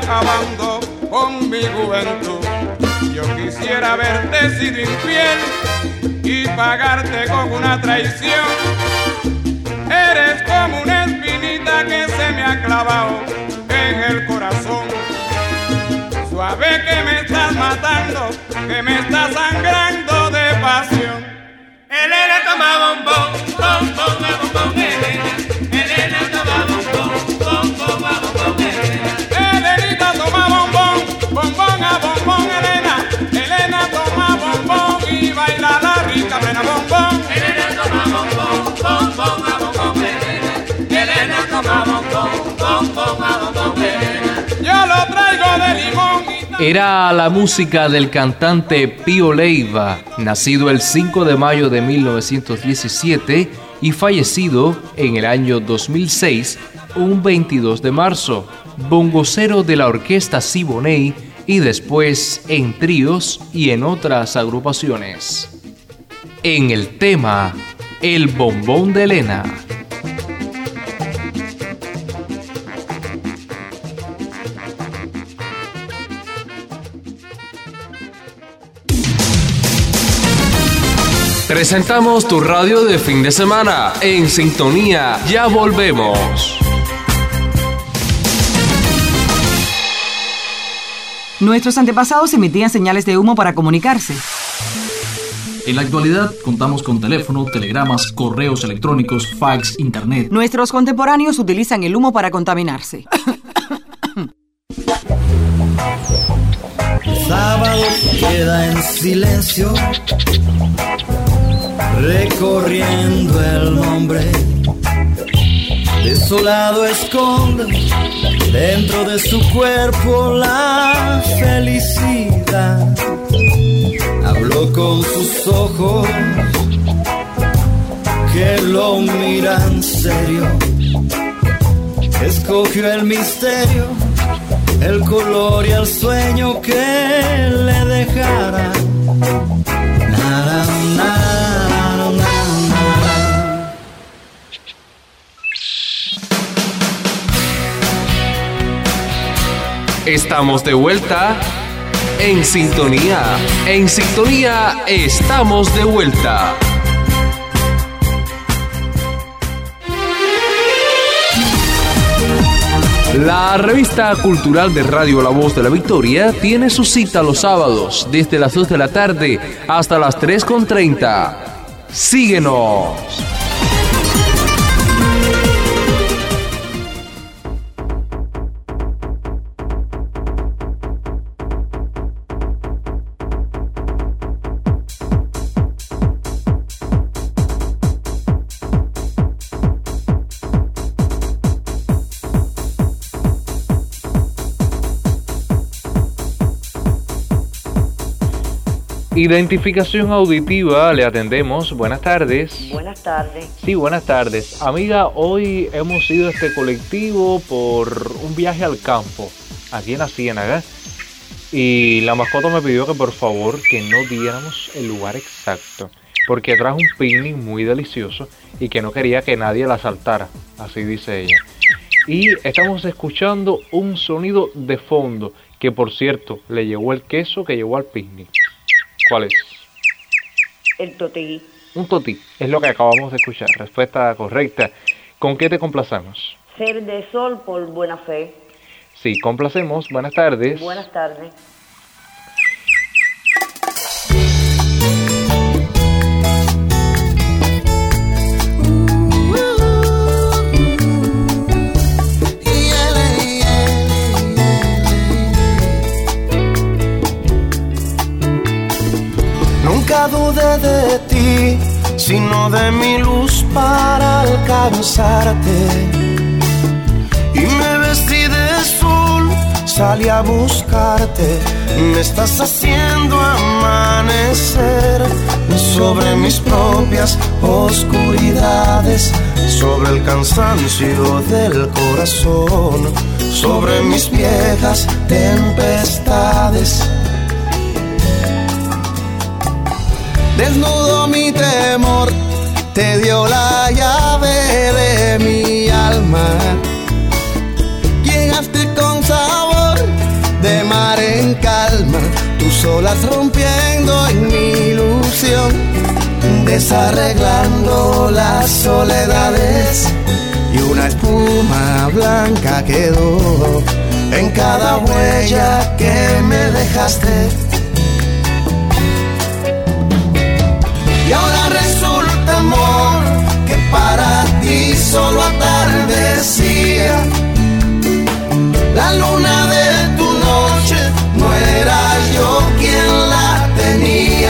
acabando con mi juventud. Yo quisiera verte sido infiel y pagarte con una traición. Eres como una espinita que se me ha clavado en el corazón. Suave que me estás matando, que me estás sangrando de pasión. Elena toma bombón, bombón, bombón, Elena. Elena toma bombón, bombón, bombón, Elena. Elenita toma bombón, bombón a bombón, Elena. Elena toma bombón y baila la rica plena bombón. Elena toma bombón, bombón a bombón, Elena. Elena toma bombón, bombón a bombón, Elena. Yo lo traigo de limón. Era la música del cantante Pío Leiva, nacido el cinco de mayo de mil novecientos diecisiete y fallecido en el año dos mil seis, un veintidós de marzo, bongocero de la orquesta Siboney y después en tríos y en otras agrupaciones. En el tema El bombón de Elena. Presentamos tu radio de fin de semana. En sintonía, ya volvemos. Nuestros antepasados emitían señales de humo para comunicarse. En la actualidad contamos con teléfono, telegramas, correos electrónicos, fax, internet. Nuestros contemporáneos utilizan el humo para contaminarse. Sábado queda en silencio, recorriendo el nombre. Desolado esconde dentro de su cuerpo la felicidad. Habló con sus ojos que lo miran serio. Escogió el misterio, el color y el sueño que le dejara. Nada, nada, nada. Estamos de vuelta en sintonía. En sintonía estamos de vuelta. La revista cultural de Radio La Voz de la Victoria tiene su cita los sábados desde las dos de la tarde hasta las tres con treinta. Síguenos. Identificación auditiva, le atendemos. Buenas tardes. Buenas tardes. Sí, buenas tardes. Amiga, hoy hemos ido a este colectivo por un viaje al campo, aquí en la Ciénaga, y la mascota me pidió que por favor que no diéramos el lugar exacto, porque trajo un picnic muy delicioso y que no quería que nadie la saltara, así dice ella. Y estamos escuchando un sonido de fondo, que por cierto, le llegó el queso que llevó al picnic. ¿Cuál es? El totí. Un totí, es lo que acabamos de escuchar. Respuesta correcta. ¿Con qué te complacemos? Ser de Sol por Buena Fe. Sí, complacemos. Buenas tardes. Buenas tardes. Nunca dudé de ti, sino de mi luz para alcanzarte. Y me vestí de azul, salí a buscarte. Me estás haciendo amanecer sobre mis propias oscuridades, sobre el cansancio del corazón, sobre mis viejas tempestades. Desnudo mi temor, te dio la llave de mi alma. Llegaste con sabor solas rompiendo en mi ilusión, desarreglando las soledades, y una espuma blanca quedó en cada huella que me dejaste. Y ahora resulta, amor, que para ti solo atardecía. La luna de tu noche no era yo quien la tenía.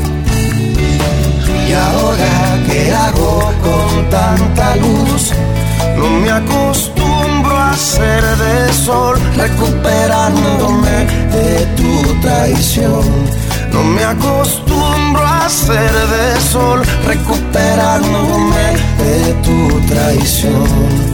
Y ahora, ¿qué hago con tanta luz? No me acostumbro a ser de sol, recuperándome de tu traición. No me acostumbro a ser de sol, recuperándome de tu traición.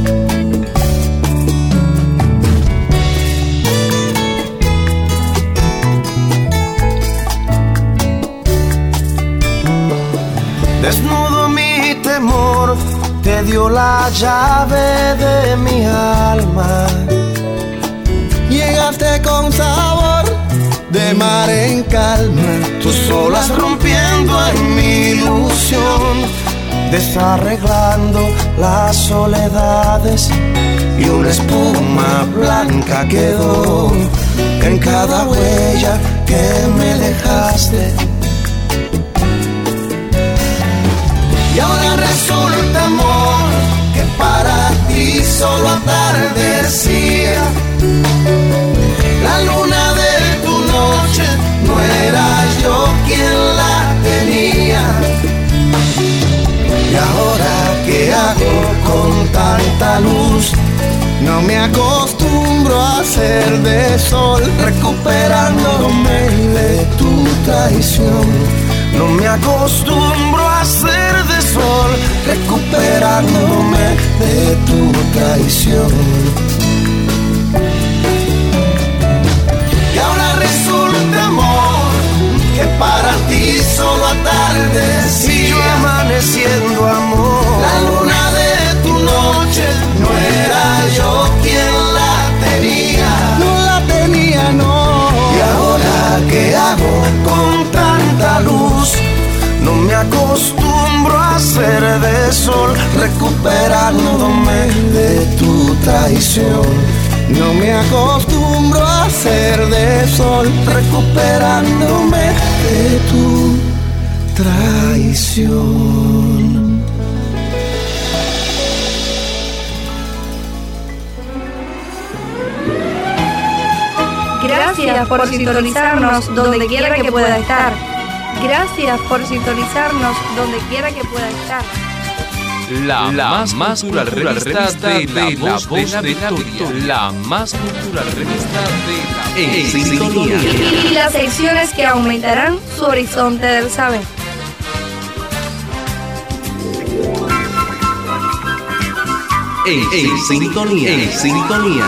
Desnudo mi temor, te dio la llave de mi alma. Llegaste con sabor de mar en calma, tus olas rompiendo en mi ilusión, desarreglando las soledades, y una espuma blanca quedó en cada huella que me dejaste. Y ahora resulta, amor, que para ti solo atardecía. La luna de tu noche no era yo quien la tenía. Y ahora, ¿qué hago con tanta luz? No me acostumbro a ser de sol, recuperándome de tu traición. No me acostumbro a ser de sol, recuperándome de tu traición. Y ahora resulta, amor, que para ti solo atardecía. Y yo amaneciendo, amor, la luna de tu noche no era yo quien la tenía. No la tenía, no. Y ahora, ¿qué hago con tanta luz? No me acostumbro a ser de sol, recuperándome de tu traición. No me acostumbro a ser de sol, recuperándome de tu traición. Gracias por sintonizarnos donde quiera que pueda estar. Gracias por sintonizarnos donde quiera que pueda estar. La, la más, más cultural revista, revista de, de la voz de la Victoria. La más cultural revista de la En Sintonía. Y las secciones que aumentarán su horizonte del saber. En, en Sintonía. En Sintonía.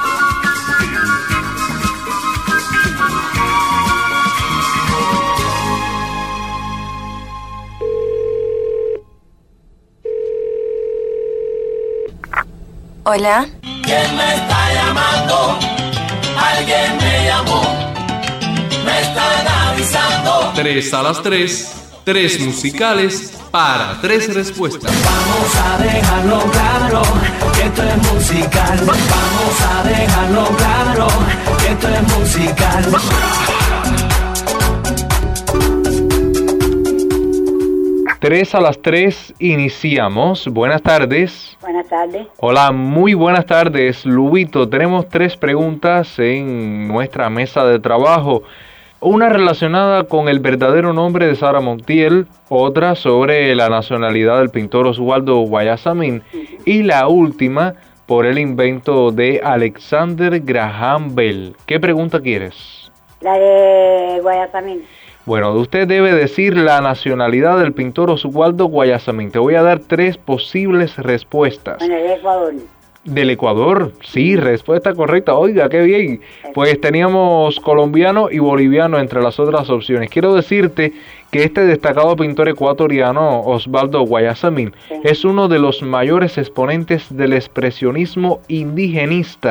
Hola. ¿Quién me está llamando? Alguien me llamó. Me están avisando. Tres a las tres, tres musicales para tres respuestas. Vamos a dejarlo claro que esto es musical. Vamos a dejarlo claro que esto es musical. Tres a las tres iniciamos. Buenas tardes. Buenas tardes. Hola, muy buenas tardes, Lubito. Tenemos tres preguntas en nuestra mesa de trabajo. Una relacionada con el verdadero nombre de Sara Montiel, otra sobre la nacionalidad del pintor Oswaldo Guayasamín, uh-huh. y la última por el invento de Alexander Graham Bell. ¿Qué pregunta quieres? La de Guayasamín. Bueno, usted debe decir la nacionalidad del pintor Oswaldo Guayasamín. Te voy a dar tres posibles respuestas. Bueno, el Ecuador. Del Ecuador, sí, respuesta correcta. Oiga, qué bien. Pues teníamos colombiano y boliviano entre las otras opciones. Quiero decirte que este destacado pintor ecuatoriano, Oswaldo Guayasamín, sí. es uno de los mayores exponentes del expresionismo indigenista,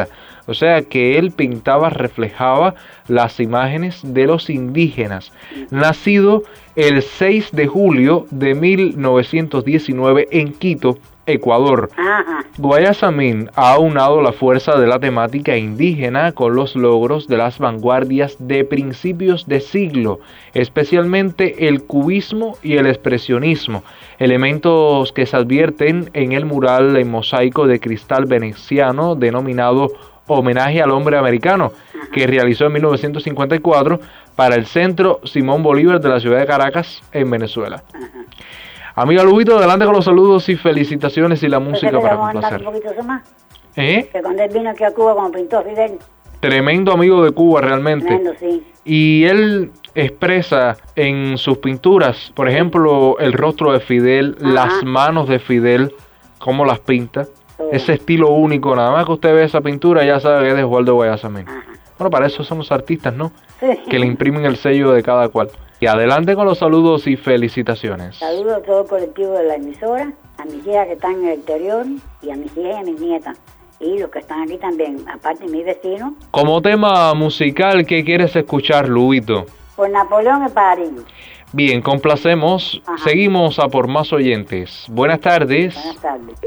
O sea que él pintaba, reflejaba las imágenes de los indígenas. Nacido el seis de julio de mil novecientos diecinueve en Quito, Ecuador. Ajá. Guayasamín ha aunado la fuerza de la temática indígena con los logros de las vanguardias de principios de siglo, especialmente el cubismo y el expresionismo, elementos que se advierten en el mural en mosaico de cristal veneciano denominado Homenaje al Hombre Americano, que realizó en mil novecientos cincuenta y cuatro para el Centro Simón Bolívar de la ciudad de Caracas, en Venezuela. Amiga Lubito, adelante con los saludos y felicitaciones y la música para complacer. Un poquito más. ¿Eh? Que cuando él vino aquí a Cuba como pintó Fidel. Tremendo amigo de Cuba realmente. Tremendo, sí. Y él expresa en sus pinturas, por ejemplo, el rostro de Fidel, ajá, las manos de Fidel, cómo las pinta, todo. Ese estilo único. Nada más que usted ve esa pintura ya sabe que es de Oswaldo Guayasamín. Bueno, para eso son los artistas, ¿no? Sí. Que le imprimen el sello de cada cual. Y adelante con los saludos y felicitaciones. Saludos a todo el colectivo de la emisora, a mis hijas que están en el exterior y a mis hijas y a mis nietas. Y los que están aquí también, aparte de mis vecinos. Como tema musical, ¿qué quieres escuchar, Luito? Por Napoleón el Pajarillo. Bien, complacemos. Ajá. Seguimos a por más oyentes. Buenas tardes. Buenas tardes.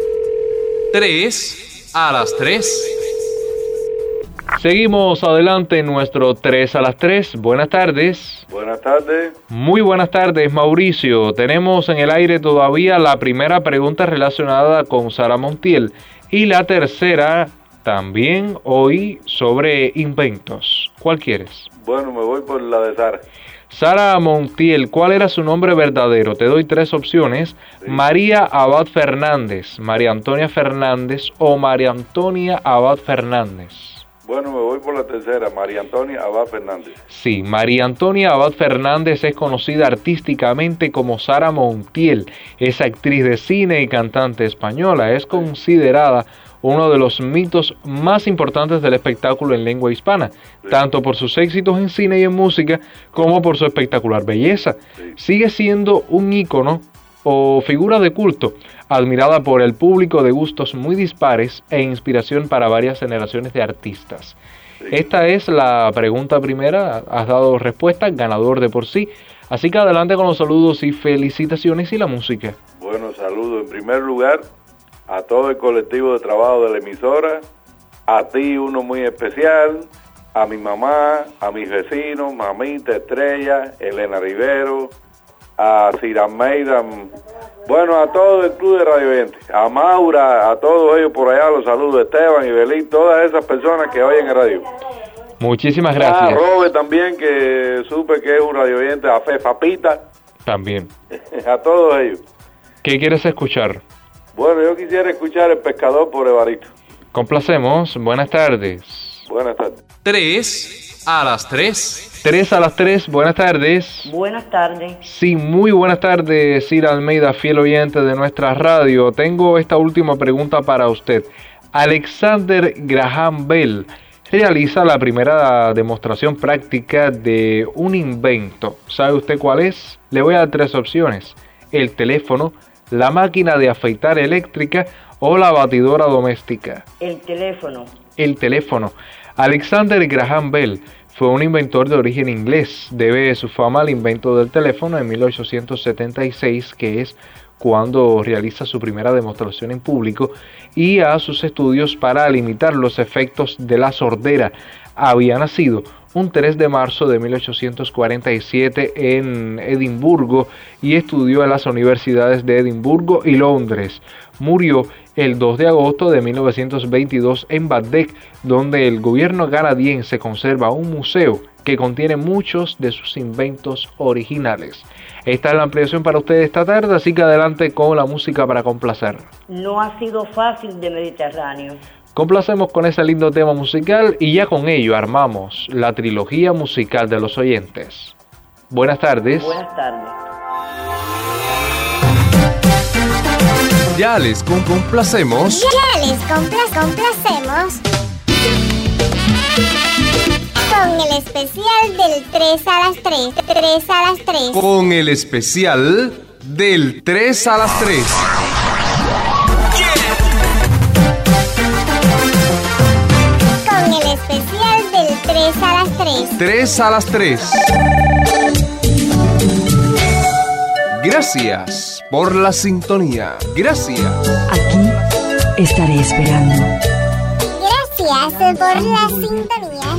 Tres a las tres. Seguimos adelante en nuestro tres a las tres. Buenas tardes. Buenas tardes. Muy buenas tardes, Mauricio. Tenemos en el aire todavía la primera pregunta relacionada con Sara Montiel y la tercera también hoy sobre inventos. ¿Cuál quieres? Bueno, me voy por la de Sara. Sara Montiel, ¿cuál era su nombre verdadero? Te doy tres opciones. Sí. María Abad Fernández, María Antonia Fernández o María Antonia Abad Fernández. Bueno, me voy por la tercera, María Antonia Abad Fernández. Sí, María Antonia Abad Fernández es conocida artísticamente como Sara Montiel. Es actriz de cine y cantante española. Es considerada uno de los mitos más importantes del espectáculo en lengua hispana, sí, tanto por sus éxitos en cine y en música, como por su espectacular belleza. Sí. Sigue siendo un ícono o figura de culto, admirada por el público de gustos muy dispares e inspiración para varias generaciones de artistas. Sí. Esta es la pregunta primera, has dado respuesta, ganador de por sí, así que adelante con los saludos y felicitaciones y la música. Bueno, saludos en primer lugar a todo el colectivo de trabajo de la emisora, a ti uno muy especial, a mi mamá, a mis vecinos, Mamita Estrella, Elena Rivero, a Cira Almeida, bueno, a todo el club de Radio veinte, a Maura, a todos ellos por allá, los saludos, Esteban y Belín, todas esas personas que oyen el radio. Muchísimas gracias. A Robert también, que supe que es un radio oyente, a Fefa Pita. También. A todos ellos. ¿Qué quieres escuchar? Bueno, yo quisiera escuchar El Pescador por Evaristo. Complacemos. Buenas tardes. Buenas tardes. Tres a las tres. Tres a las tres. Buenas tardes. Buenas tardes. Sí, muy buenas tardes, Cira Almeida, fiel oyente de nuestra radio. Tengo esta última pregunta para usted. Alexander Graham Bell realiza la primera demostración práctica de un invento. ¿Sabe usted cuál es? Le voy a dar tres opciones. El teléfono, la máquina de afeitar eléctrica o la batidora doméstica. El teléfono. El teléfono. Alexander Graham Bell fue un inventor de origen inglés. Debe su fama al invento del teléfono en mil ochocientos setenta y seis, que es cuando realiza su primera demostración en público, y a sus estudios para limitar los efectos de la sordera. Había nacido un tres de marzo de mil ochocientos cuarenta y siete en Edimburgo y estudió en las universidades de Edimburgo y Londres. Murió el dos de agosto de mil novecientos veintidós en Bagdad, donde el gobierno canadiense conserva un museo que contiene muchos de sus inventos originales. Esta es la ampliación para ustedes esta tarde, así que adelante con la música para complacer. No ha sido fácil de Mediterráneo. Complacemos con ese lindo tema musical y ya con ello armamos la trilogía musical de los oyentes. Buenas tardes. Buenas tardes. Ya les complacemos. Ya les compla- complacemos. Con el especial del tres a las tres. tres a las tres. Con el especial del tres a las tres. Con tres a las tres. tres a las tres. Gracias por la sintonía. Gracias. Aquí estaré esperando. Gracias por la sintonía.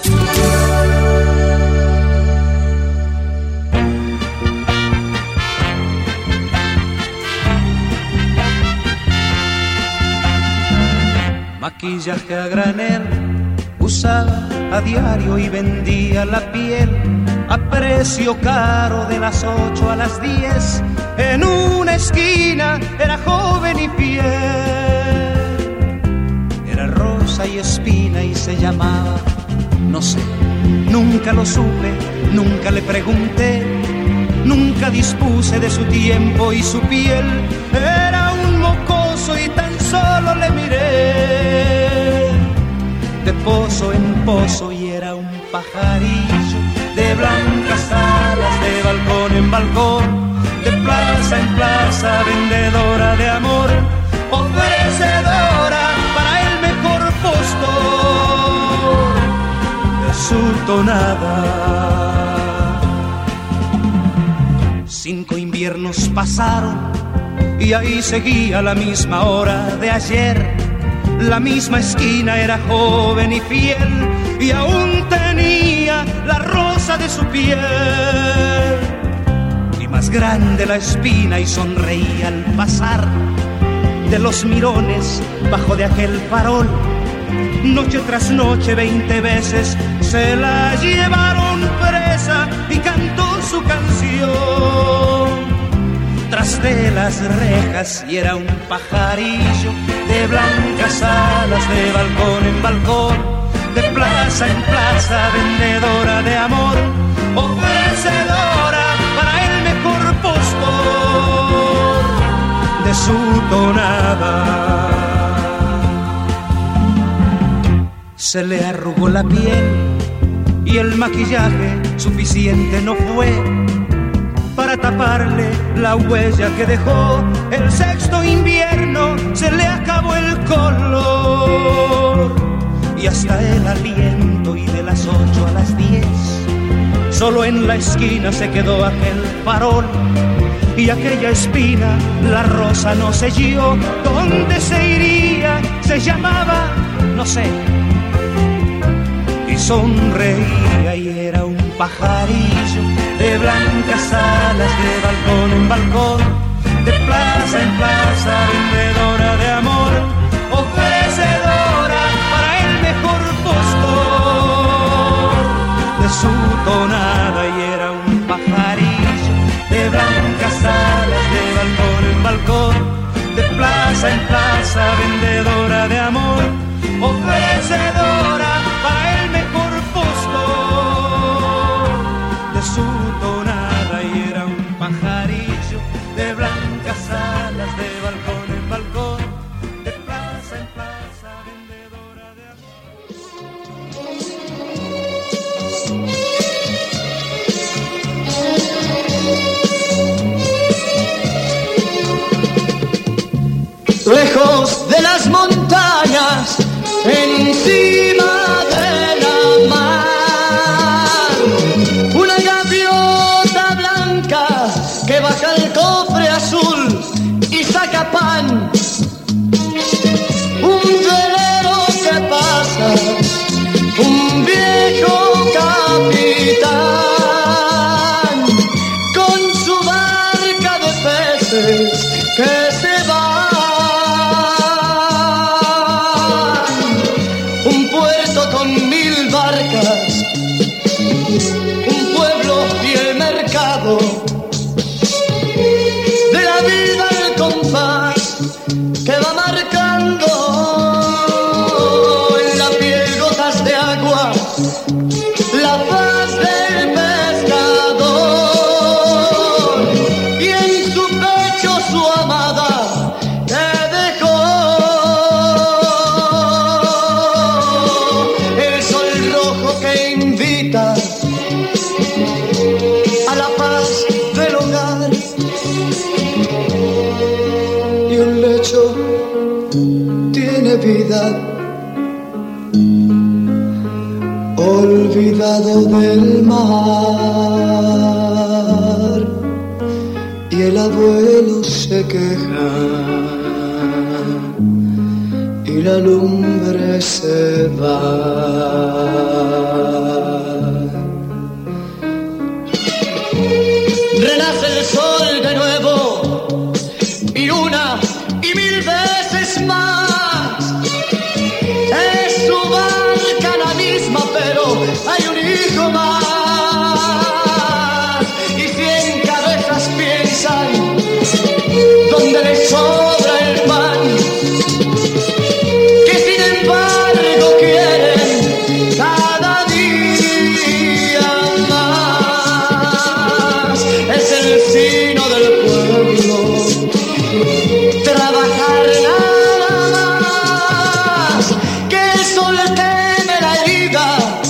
Maquillaje a granel, usaba a diario y vendía la piel a precio caro de las ocho a las diez. En una esquina era joven y fiel, era rosa y espina y se llamaba, no sé, nunca lo supe, nunca le pregunté, nunca dispuse de su tiempo y su piel. Era un mocoso y tan solo le miré, de pozo en pozo, y era un pajarillo de blancas alas, de balcón en balcón, de plaza en plaza, vendedora de amor, ofrecedora para el mejor postor de su tonada. Cinco inviernos pasaron y ahí seguía la misma hora de ayer. La misma esquina, era joven y fiel, y aún tenía la rosa de su piel. Y más grande la espina, y sonreía al pasar de los mirones bajo de aquel farol. Noche tras noche, veinte veces se la llevaron presa y cantó su canción tras de las rejas, y era un pajarillo de blancas alas, de balcón en balcón, de plaza en plaza, vendedora de amor, ofrecedora para el mejor postor de su tonada. Se le arrugó la piel y el maquillaje suficiente no fue para taparle la huella que dejó. El sexto invierno se le acabó el color y hasta el aliento, y de las ocho a las diez solo en la esquina se quedó aquel farol. Y aquella espina, la rosa no selló. ¿Dónde se iría? Se llamaba, no sé, y sonreía, y era un pajarillo de blancas alas, de balcón en balcón, de plaza en plaza, vendedora de amor, ofrecedora para el mejor postor de su tonada. Y era un pajarillo de blancas alas, de balcón en balcón, de plaza en plaza, vendedora de amor, ofrecedora para el mejor postor de su tonada. Y era un pajarillo de blancas alas, de balcón en balcón, de plaza en plaza, vendedora de Lejos de las montañas, encima de la mar, una gaviota blanca que baja el cofre azul y saca pan. Un velero que pasa, un viejo capitán con su barca de peces que se va. Un pueblo y el mercado de la vida, el compás que va marcando en la piel gotas de agua, la paz del pescador, y en su pecho su amada que dejó. El sol rojo que invita a la paz del hogar, y un lecho tiene vida. Olvidar olvidado del mar y el abuelo se queja y la lumbre se va. Renace el sol de nuevo y una y mil veces más. Es su barca la misma, pero hay un hijo más. Y cien cabezas piensan donde le sobra el pan, que sin embargo quieren cada día más. Es el sino del pueblo, trabajar nada más, que el sol teme la herida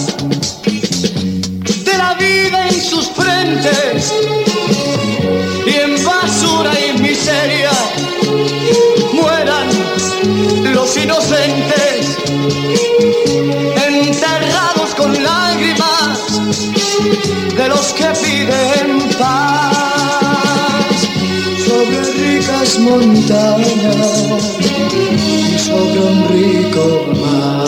de la vida en sus frentes, y en basura y miseria mueran los inocentes, enterrados con lágrimas de los que piden paz. Sobre ricas montañas y sobre un rico mar.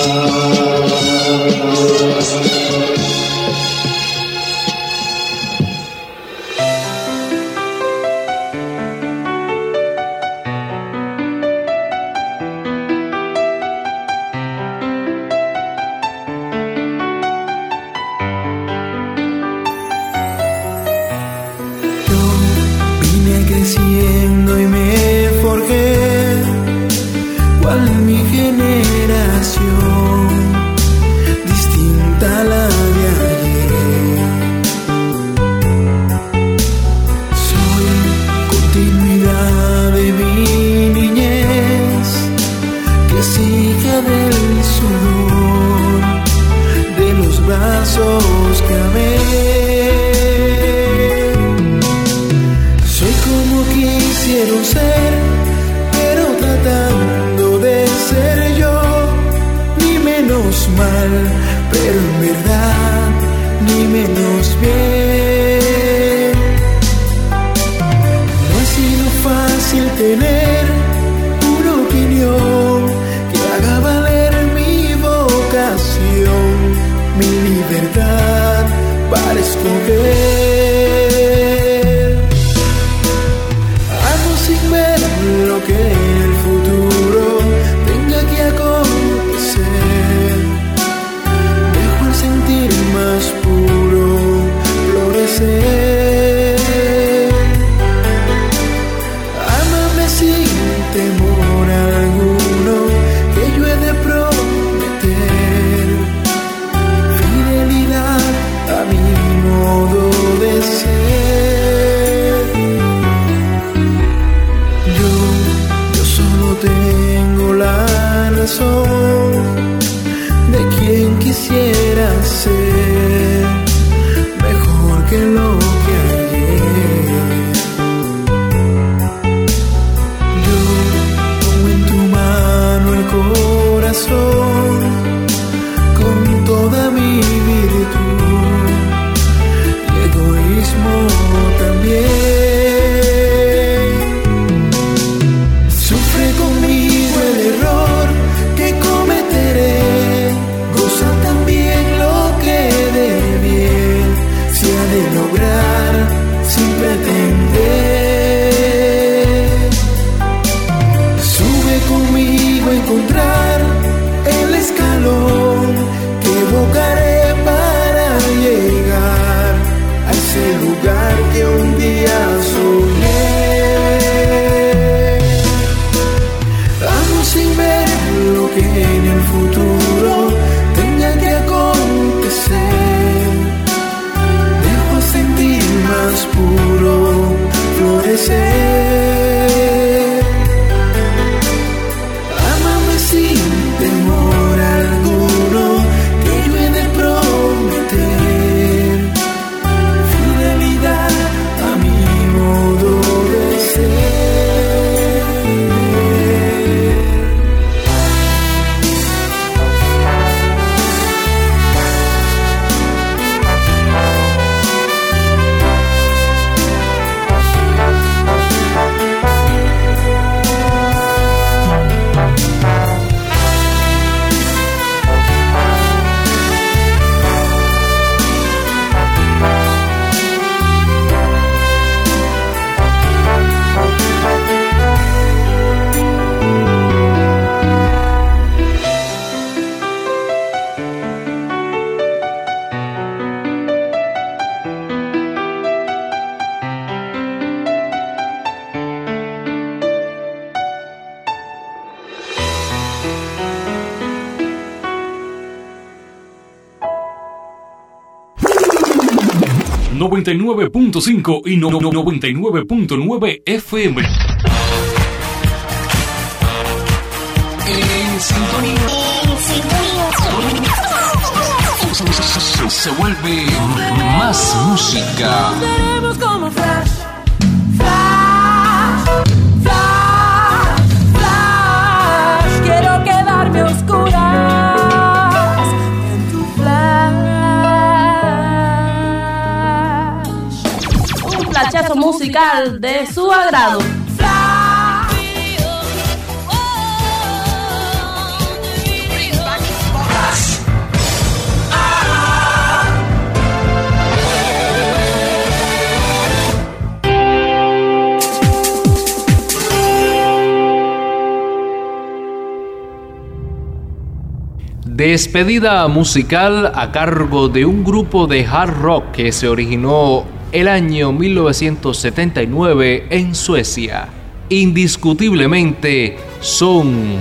Creciendo y me forjé cual mi generación, distinta a la de ayer. Soy continuidad de mi niñez, que es hija del sudor, de los brazos que amé. Quiero ser, pero tratando de ser yo, ni menos mal, pero en verdad ni menos bien. No ha sido fácil tener una opinión que haga valer mi vocación, mi libertad para escoger. Lo que el futuro tenga que acontecer, dejo el sentir más puro florecer. Ámame sin temor alguno, que yo he de prometer fidelidad a mi modo de ser. Tengo la razón de quien quisiera ser, mejor que lo que ayer. Yo pongo en tu mano el corazón con toda mi virtud y egoísmo también. Conmigo el error que cometeré, goza también lo que noventa y nueve punto cinco y no- no- noventa y nueve punto nueve F M. En sintonía. Se, se vuelve más música. Seremos como flash, flash, flash, flash. Quiero quedarme a oscuras en tu flash. Un flashazo musical de su agrado. Despedida musical a cargo de un grupo de hard rock que se originó el año mil novecientos setenta y nueve en Suecia. Indiscutiblemente son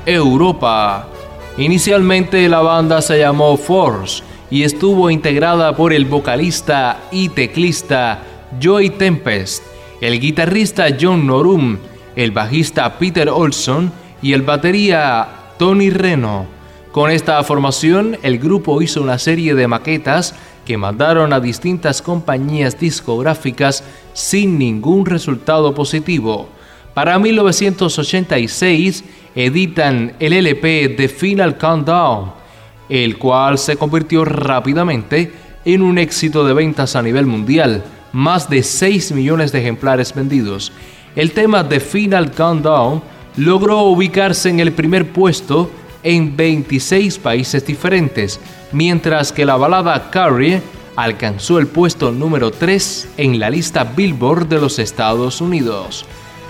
Europa. Inicialmente la banda se llamó Force y estuvo integrada por el vocalista y teclista Joey Tempest, el guitarrista John Norum, el bajista Peter Olsson y el batería Tony Reno. Con esta formación, el grupo hizo una serie de maquetas que mandaron a distintas compañías discográficas sin ningún resultado positivo. Para mil novecientos ochenta y seis editan el L P The Final Countdown, el cual se convirtió rápidamente en un éxito de ventas a nivel mundial, más de seis millones de ejemplares vendidos. El tema The Final Countdown logró ubicarse en el primer puesto en veintiséis países diferentes, mientras que la balada Carrie alcanzó el puesto número tres en la lista Billboard de los Estados Unidos.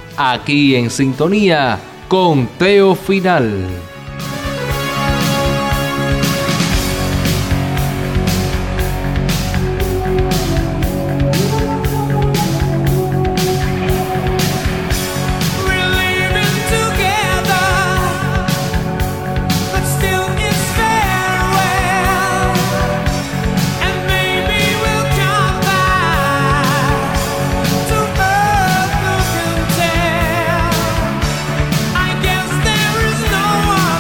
Aquí en sintonía, conteo final. I guess there is no one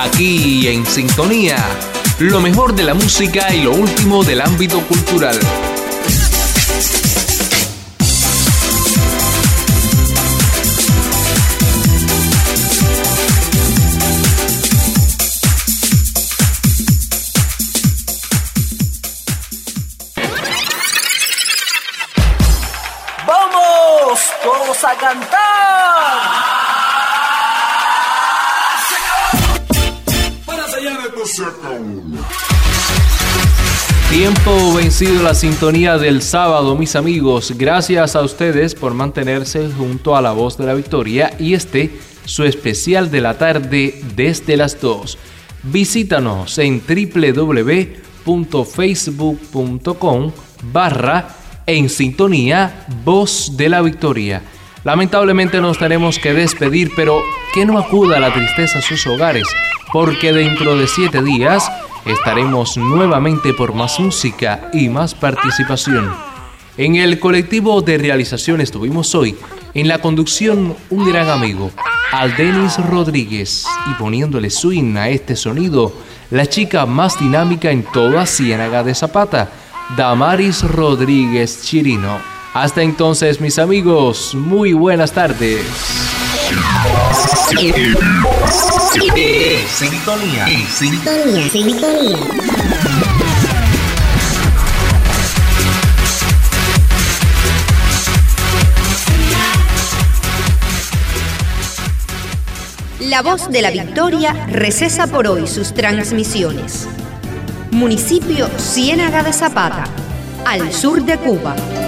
aquí en Sintonía, lo mejor de la música y lo último del ámbito cultural. ¡Vamos todos a cantar! Tiempo vencido la sintonía del sábado, mis amigos. Gracias a ustedes por mantenerse junto a La Voz de la Victoria y este, su especial de la tarde desde las dos. Visítanos en doble u doble u doble u punto facebook punto com barra en sintonía Voz de la Victoria. Lamentablemente nos tenemos que despedir, pero que no acuda la tristeza a sus hogares, porque dentro de siete días estaremos nuevamente por más música y más participación. En el colectivo de realización estuvimos hoy, en la conducción, un gran amigo, Aldenis Rodríguez, y poniéndole swing a este sonido, la chica más dinámica en toda Ciénaga de Zapata, Damaris Rodríguez Chirino. Hasta entonces, mis amigos, muy buenas tardes. Sintonía, sintonía, sintonía. La Voz de la Victoria recesa por hoy sus transmisiones. Municipio Ciénaga de Zapata, al sur de Cuba.